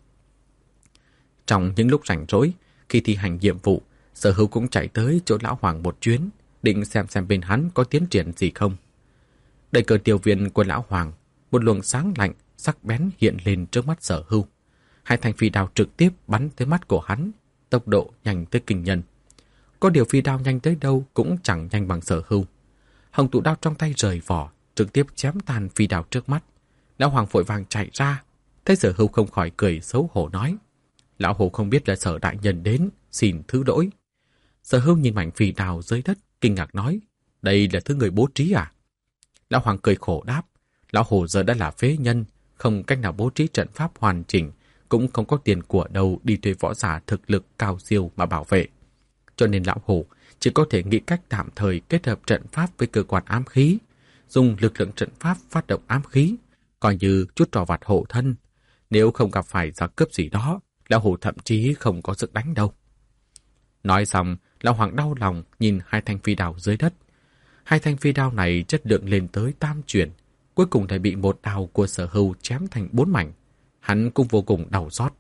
Trong những lúc rảnh rỗi, khi thi hành nhiệm vụ, Sở Hưu cũng chạy tới chỗ Lão Hoàng một chuyến, định xem bên hắn có tiến triển gì không. Đẩy cửa tiểu viện của Lão Hoàng, một luồng sáng lạnh, sắc bén hiện lên trước mắt Sở Hưu. 2 thanh phi đao trực tiếp bắn tới mắt của hắn, tốc độ nhanh tới kinh nhân. Có điều phi đao nhanh tới đâu cũng chẳng nhanh bằng Sở Hưu. Hồng tụ đao trong tay rời vỏ, trực tiếp chém tan phi đao trước mắt. Lão Hoàng vội vàng chạy ra, thấy Sở Hưu không khỏi cười xấu hổ nói: "Lão Hồ không biết là Sở đại nhân đến, xin thứ lỗi." Sở Hưu nhìn mảnh phi đao dưới đất, kinh ngạc nói: "Đây là thứ người bố trí à?" Lão Hoàng cười khổ đáp: "Lão Hồ giờ đã là phế nhân, không cách nào bố trí trận pháp hoàn chỉnh, cũng không có tiền của đâu đi thuê võ giả thực lực cao siêu mà bảo vệ. Cho nên Lão Hồ chỉ có thể nghĩ cách tạm thời kết hợp trận pháp với cơ quan ám khí, dùng lực lượng trận pháp phát động ám khí, coi như chút trò vặt hộ thân. Nếu không gặp phải giặc cướp gì đó, Lão Hồ thậm chí không có sức đánh đâu." Nói xong, Lão Hoàng đau lòng nhìn 2 thanh phi đao dưới đất. 2 thanh phi đao này chất lượng lên tới 8 chuyển, cuối cùng lại bị một đao của Sở Hưu chém thành 4 mảnh. Hắn cũng vô cùng đau xót.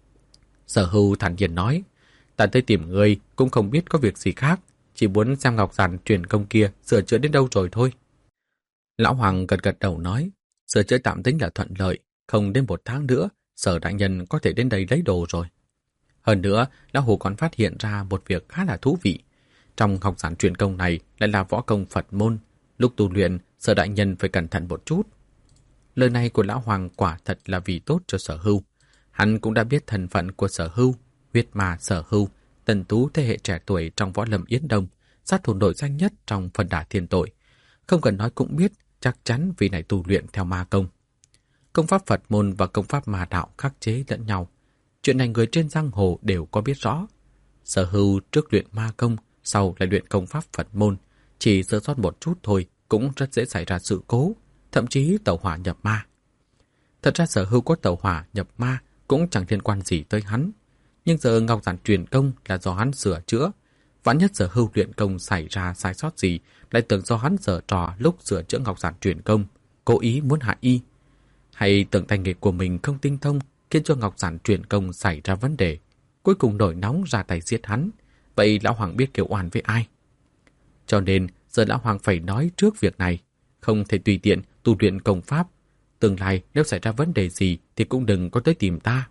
Sở Hưu thản nhiên nói: "Ta tới tìm ngươi cũng không biết có việc gì khác, chỉ muốn xem ngọc giản truyền công kia sửa chữa đến đâu rồi thôi." Lão Hoàng gật gật đầu nói: "Sửa chữa tạm tính là thuận lợi, không đến 1 tháng nữa, Sở đại nhân có thể đến đây lấy đồ rồi." Hơn nữa, Lão Hồ còn phát hiện ra một việc khá là thú vị. Trong ngọc giản truyền công này lại là võ công Phật môn, lúc tu luyện, Sở đại nhân phải cẩn thận một chút. Lời này của Lão Hoàng quả thật là vì tốt cho Sở Hưu. Hắn cũng đã biết thân phận của Sở Hưu, huyết ma Sở Hưu, tần tú thế hệ trẻ tuổi trong võ lâm Yến Đông, sát thủ nổi danh nhất trong Vân Đà Thiên Tội. Không cần nói cũng biết, chắc chắn vị này tu luyện theo ma công. Công pháp Phật môn và công pháp ma đạo khắc chế lẫn nhau. Chuyện này người trên giang hồ đều có biết rõ. Sở Hưu trước luyện ma công, sau lại luyện công pháp Phật môn, chỉ sơ sót một chút thôi cũng rất dễ xảy ra sự cố, thậm chí tẩu hỏa nhập ma. Thật ra Sở Hưu có tẩu hỏa nhập ma cũng chẳng liên quan gì tới hắn. Nhưng giờ Ngọc Giản truyền công là do hắn sửa chữa. Vạn nhất Sở Hưu luyện công xảy ra sai sót gì, lại tưởng do hắn giở trò lúc sửa chữa Ngọc Giản truyền công, cố ý muốn hại y. Hay tưởng tay nghề của mình không tinh thông, khiến cho Ngọc Giản truyền công xảy ra vấn đề, cuối cùng nổi nóng ra tay giết hắn. Vậy Lão Hoàng biết kêu oan với ai? Cho nên giờ Lão Hoàng phải nói trước việc này, không thể tùy tiện tu luyện công pháp. Tương lai nếu xảy ra vấn đề gì thì cũng đừng có tới tìm ta.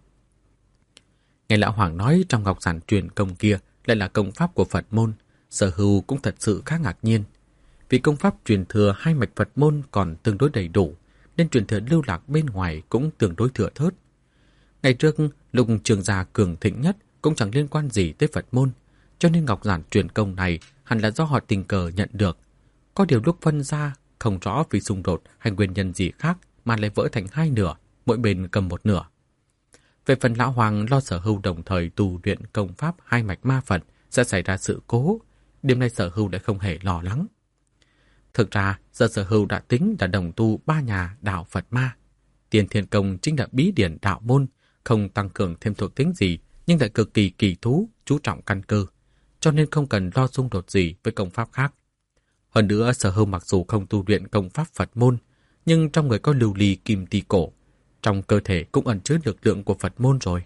Nghe Lão Hoàng nói trong Ngọc Giản truyền công kia lại là công pháp của Phật môn, Sở Hưu cũng thật sự khá ngạc nhiên. Vì công pháp truyền thừa hai mạch Phật môn còn tương đối đầy đủ, nên truyền thừa lưu lạc bên ngoài cũng tương đối thừa thớt. Ngày trước, lúc Trường gia cường thịnh nhất cũng chẳng liên quan gì tới Phật môn, cho nên Ngọc Giản truyền công này hẳn là do họ tình cờ nhận được. Có điều lúc phân ra, không rõ vì xung đột hay nguyên nhân gì khác mà lại vỡ thành hai nửa, mỗi bên cầm một nửa. Về phần Lão Hoàng lo Sở Hưu đồng thời tu luyện công pháp hai mạch ma Phật sẽ xảy ra sự cố, điểm này Sở Hưu đã không hề lo lắng. Thực ra, giờ Sở Hưu đã tính là đồng tu ba nhà đạo Phật ma. Tiên Thiên Công chính là bí điển đạo môn, không tăng cường thêm thuộc tính gì, nhưng lại cực kỳ kỳ thú, chú trọng căn cơ, cho nên không cần lo xung đột gì với công pháp khác. Hơn nữa, Sở Hưu mặc dù không tu luyện công pháp Phật môn, nhưng trong người có lưu ly kim ti cổ, trong cơ thể cũng ẩn chứa lực lượng của Phật môn rồi.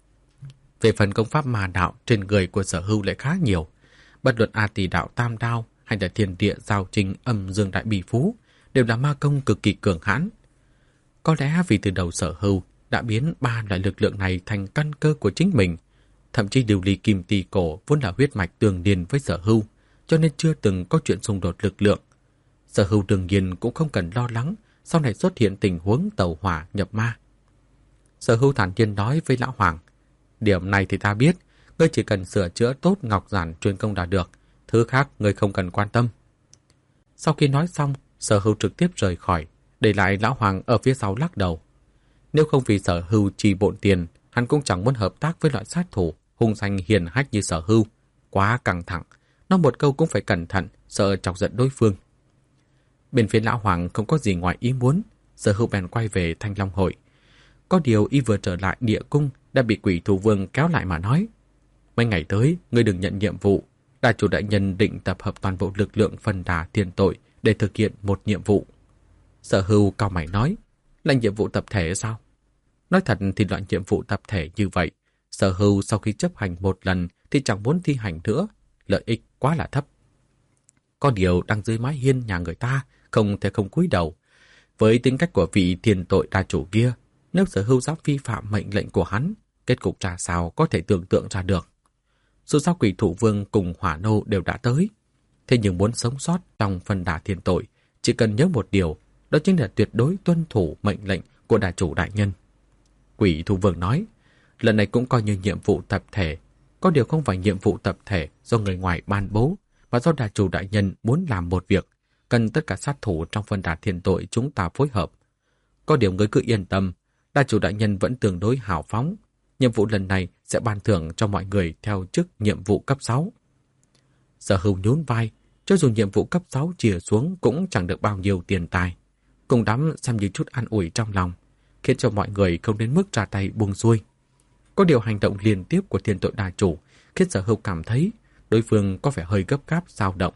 Về phần công pháp ma đạo trên người của Sở Hưu lại khá nhiều, bất luận A Tỳ đạo Tam Đao hay là Thiên Địa Giao Trình Âm Dương Đại Bỉ Phú đều là ma công cực kỳ cường hãn. Có lẽ vì từ đầu Sở Hưu đã biến ba loại lực lượng này thành căn cơ của chính mình, thậm chí lưu ly kim ti cổ vốn là huyết mạch tương liên với Sở Hưu, cho nên chưa từng có chuyện xung đột lực lượng. Sở Hưu đương nhiên cũng không cần lo lắng sau này xuất hiện tình huống tẩu hỏa nhập ma. Sở Hưu thản nhiên nói với Lão Hoàng, điểm này thì ta biết, ngươi chỉ cần sửa chữa tốt Ngọc Giản truyền công là được, thứ khác ngươi không cần quan tâm. Sau khi nói xong, Sở Hưu trực tiếp rời khỏi, để lại Lão Hoàng ở phía sau lắc đầu. Nếu không vì Sở Hưu chi bộn tiền, hắn cũng chẳng muốn hợp tác với loại sát thủ hung danh hiền hách như Sở Hưu, quá căng thẳng, nói một câu cũng phải cẩn thận, sợ chọc giận đối phương. Bên phía Lão Hoàng không có gì ngoài ý muốn, Sở Hưu bèn quay về Thanh Long Hội. Có điều y vừa trở lại địa cung đã bị Quỷ Thủ Vương kéo lại mà nói, mấy ngày tới ngươi đừng nhận nhiệm vụ, Đà chủ đại nhân định tập hợp toàn bộ lực lượng phân đà thiên tội để thực hiện một nhiệm vụ. Sở Hưu cau mày nói, là nhiệm vụ tập thể sao? Nói thật thì loại nhiệm vụ tập thể như vậy, Sở Hưu sau khi chấp hành một lần thì chẳng muốn thi hành nữa, lợi ích quá là thấp. Có điều đang dưới mái hiên nhà người ta, không thể không cúi đầu. Với tính cách của vị thiên tội đa chủ kia, nếu Sở Hưu dám vi phạm mệnh lệnh của hắn, kết cục ra sao có thể tưởng tượng ra được. Dù sao Quỷ Thủ Vương cùng Hỏa Nô đều đã tới, thế nhưng muốn sống sót trong phân đà thiên tội, chỉ cần nhớ một điều, đó chính là tuyệt đối tuân thủ mệnh lệnh của đà chủ đại nhân. Quỷ Thủ Vương nói, lần này cũng coi như nhiệm vụ tập thể, có điều không phải nhiệm vụ tập thể do người ngoài ban bố, mà do đà chủ đại nhân muốn làm một việc, cần tất cả sát thủ trong phân đà thiên tội chúng ta phối hợp. Có điều người cứ yên tâm, đà chủ đại nhân vẫn tương đối hào phóng, nhiệm vụ lần này sẽ ban thưởng cho mọi người theo chức nhiệm vụ cấp 6. Sở Hưu nhún vai, cho dù nhiệm vụ cấp 6 chìa xuống cũng chẳng được bao nhiêu tiền tài, cùng đắm xem như chút an ủi trong lòng, khiến cho mọi người không đến mức ra tay buông xuôi. Có điều hành động liên tiếp của thiên tội đà chủ khiến Sở Hưu cảm thấy đối phương có vẻ hơi gấp gáp dao động.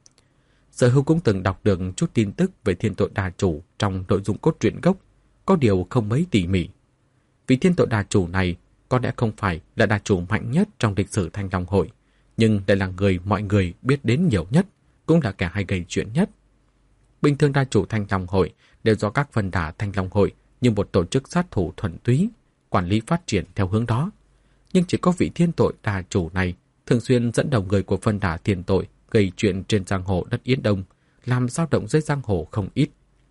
Sở Hưu cũng từng đọc được chút tin tức về thiên tội đà chủ trong nội dung cốt truyện gốc, có điều không mấy tỉ mỉ. Vì thiên tội đà chủ này có lẽ không phải là đà chủ mạnh nhất trong lịch sử Thanh Long Hội, nhưng lại là người mọi người biết đến nhiều nhất, cũng là kẻ hay gây chuyện nhất. Bình thường đà chủ Thanh Long Hội đều do các phân đà Thanh Long Hội như một tổ chức sát thủ thuần túy, quản lý phát triển theo hướng đó. Nhưng chỉ có vị thiên tội đà chủ này thường xuyên dẫn đầu người của phân đà thiên tội gây chuyện trên giang hồ đất Yến Đông, làm dao động dưới giang hồ không ít.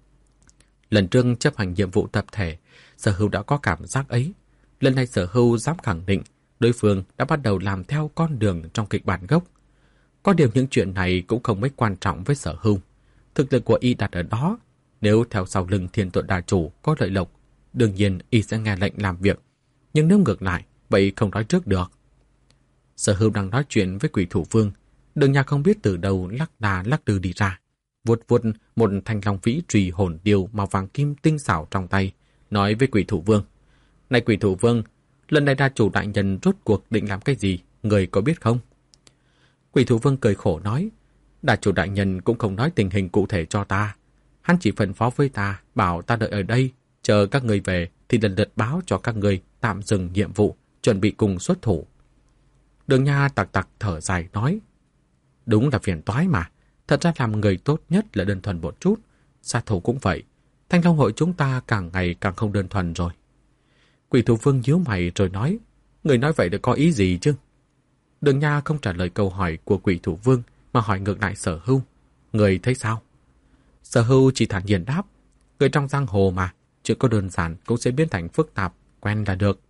Lần trước chấp hành nhiệm vụ tập thể, Sở Hưu đã có cảm giác ấy. Lần này Sở Hưu dám khẳng định đối phương đã bắt đầu làm theo con đường trong kịch bản gốc. Có điều những chuyện này cũng không mấy quan trọng với Sở Hưu. Thực lực của y đặt ở đó, nếu theo sau lưng thiên tội đà chủ có lợi lộc, đương nhiên y sẽ nghe lệnh làm việc. Nhưng nếu ngược lại, vậy không nói trước được. Sở Hưu đang nói chuyện với Quỷ Thủ Vương, Đường Nha không biết từ đâu lắc đà lắc đừ đi ra, vuốt vuốt một thanh long vĩ trùy hồn điêu màu vàng kim tinh xảo trong tay, nói với Quỷ Thủ Vương: "Này Quỷ Thủ Vương, lần này đa chủ đại nhân rốt cuộc định làm cái gì, người có biết không?" Quỷ Thủ Vương cười khổ nói: "Đa chủ đại nhân cũng không nói tình hình cụ thể cho ta. Hắn chỉ phân phó với ta, bảo ta đợi ở đây, chờ các người về thì lần lượt báo cho các người tạm dừng nhiệm vụ, chuẩn bị cùng xuất thủ." Đường Nha tặc tặc thở dài nói: "Đúng là phiền toái mà. Thật ra làm người tốt nhất là đơn thuần một chút. Sát thủ cũng vậy. Thanh Long hội chúng ta càng ngày càng không đơn thuần rồi." Quỷ Thủ Vương nhíu mày rồi nói: "Người nói vậy được có ý gì chứ?" Đường Nha không trả lời câu hỏi của Quỷ Thủ Vương mà hỏi ngược lại Sở Hưu: "Người thấy sao?" Sở Hưu chỉ thản nhiên đáp: "Người trong giang hồ mà, chuyện có đơn giản cũng sẽ biến thành phức tạp, quen là được."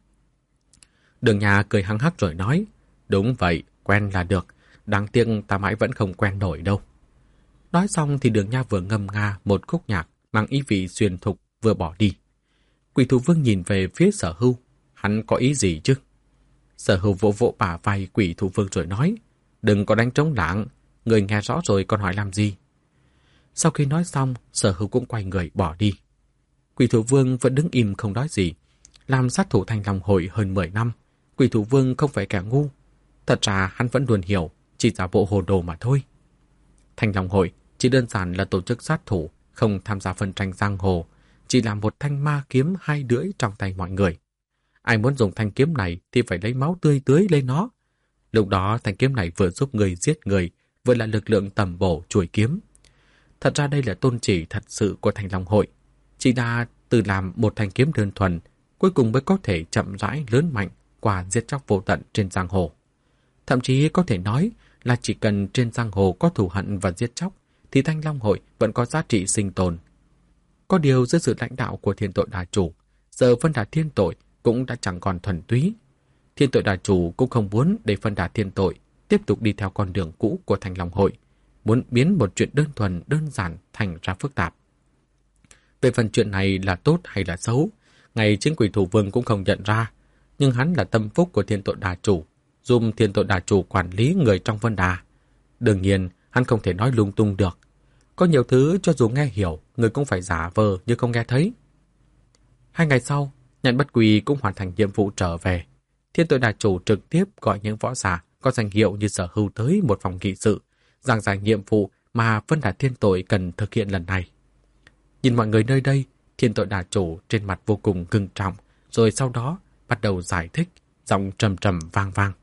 Đường Nha cười hăng hắc rồi nói: "Đúng vậy, quen là được. Đáng tiếc ta mãi vẫn không quen nổi đâu." Nói xong thì Đường Nha vừa ngâm nga một khúc nhạc mang ý vị xuyên thục vừa bỏ đi. Quỷ Thủ Vương nhìn về phía Sở Hưu, hắn có ý gì chứ? Sở Hưu vỗ vỗ bả vai Quỷ Thủ Vương rồi nói: "Đừng có đánh trống lảng, người nghe rõ rồi còn hỏi làm gì?" Sau khi nói xong, Sở Hưu cũng quay người bỏ đi. Quỷ Thủ Vương vẫn đứng im không nói gì. Làm sát thủ Thanh Long hội hơn 10 năm, Quỷ Thủ Vương không phải kẻ ngu. Thật ra hắn vẫn luôn hiểu, chỉ giả bộ hồ đồ mà thôi. Thanh Long hội chỉ đơn giản là tổ chức sát thủ, không tham gia phân tranh giang hồ, chỉ là một thanh ma kiếm hai lưỡi trong tay mọi người. Ai muốn dùng thanh kiếm này thì phải lấy máu tươi tưới lên nó. Lúc đó thanh kiếm này vừa giúp người giết người, vừa là lực lượng tầm bổ chuôi kiếm. Thật ra đây là tôn chỉ thật sự của Thanh Long hội, chỉ là từ làm một thanh kiếm đơn thuần, cuối cùng mới có thể chậm rãi lớn mạnh qua giết chóc vô tận trên giang hồ. Thậm chí có thể nói là chỉ cần trên giang hồ có thù hận và giết chóc thì Thanh Long hội vẫn có giá trị sinh tồn. Có điều dưới sự lãnh đạo của Thiên Tội Đà Chủ, giờ Phân Đà Thiên Tội cũng đã chẳng còn thuần túy. Thiên Tội Đà Chủ cũng không muốn để Phân Đà Thiên Tội tiếp tục đi theo con đường cũ của Thanh Long hội, muốn biến một chuyện đơn thuần đơn giản thành ra phức tạp. Về phần chuyện này là tốt hay là xấu, ngay chính Quỷ Thủ Vương cũng không nhận ra, nhưng hắn là tâm phúc của Thiên Tội Đà Chủ, giúp Thiên Tội Đà Chủ quản lý người trong Vân Đà. Đương nhiên, hắn không thể nói lung tung được. Có nhiều thứ cho dù nghe hiểu, người cũng phải giả vờ như không nghe thấy. 2 ngày sau, Nhận Bất Quỳ cũng hoàn thành nhiệm vụ trở về. Thiên Tội Đà Chủ trực tiếp gọi những võ giả có danh hiệu như Sở Hưu tới một phòng nghị sự, giảng giải nhiệm vụ mà Vân Đà Thiên Tội cần thực hiện lần này. Nhìn mọi người nơi đây, Thiên Tội Đà Chủ trên mặt vô cùng ngưng trọng, rồi sau đó bắt đầu giải thích, giọng trầm trầm vang vang.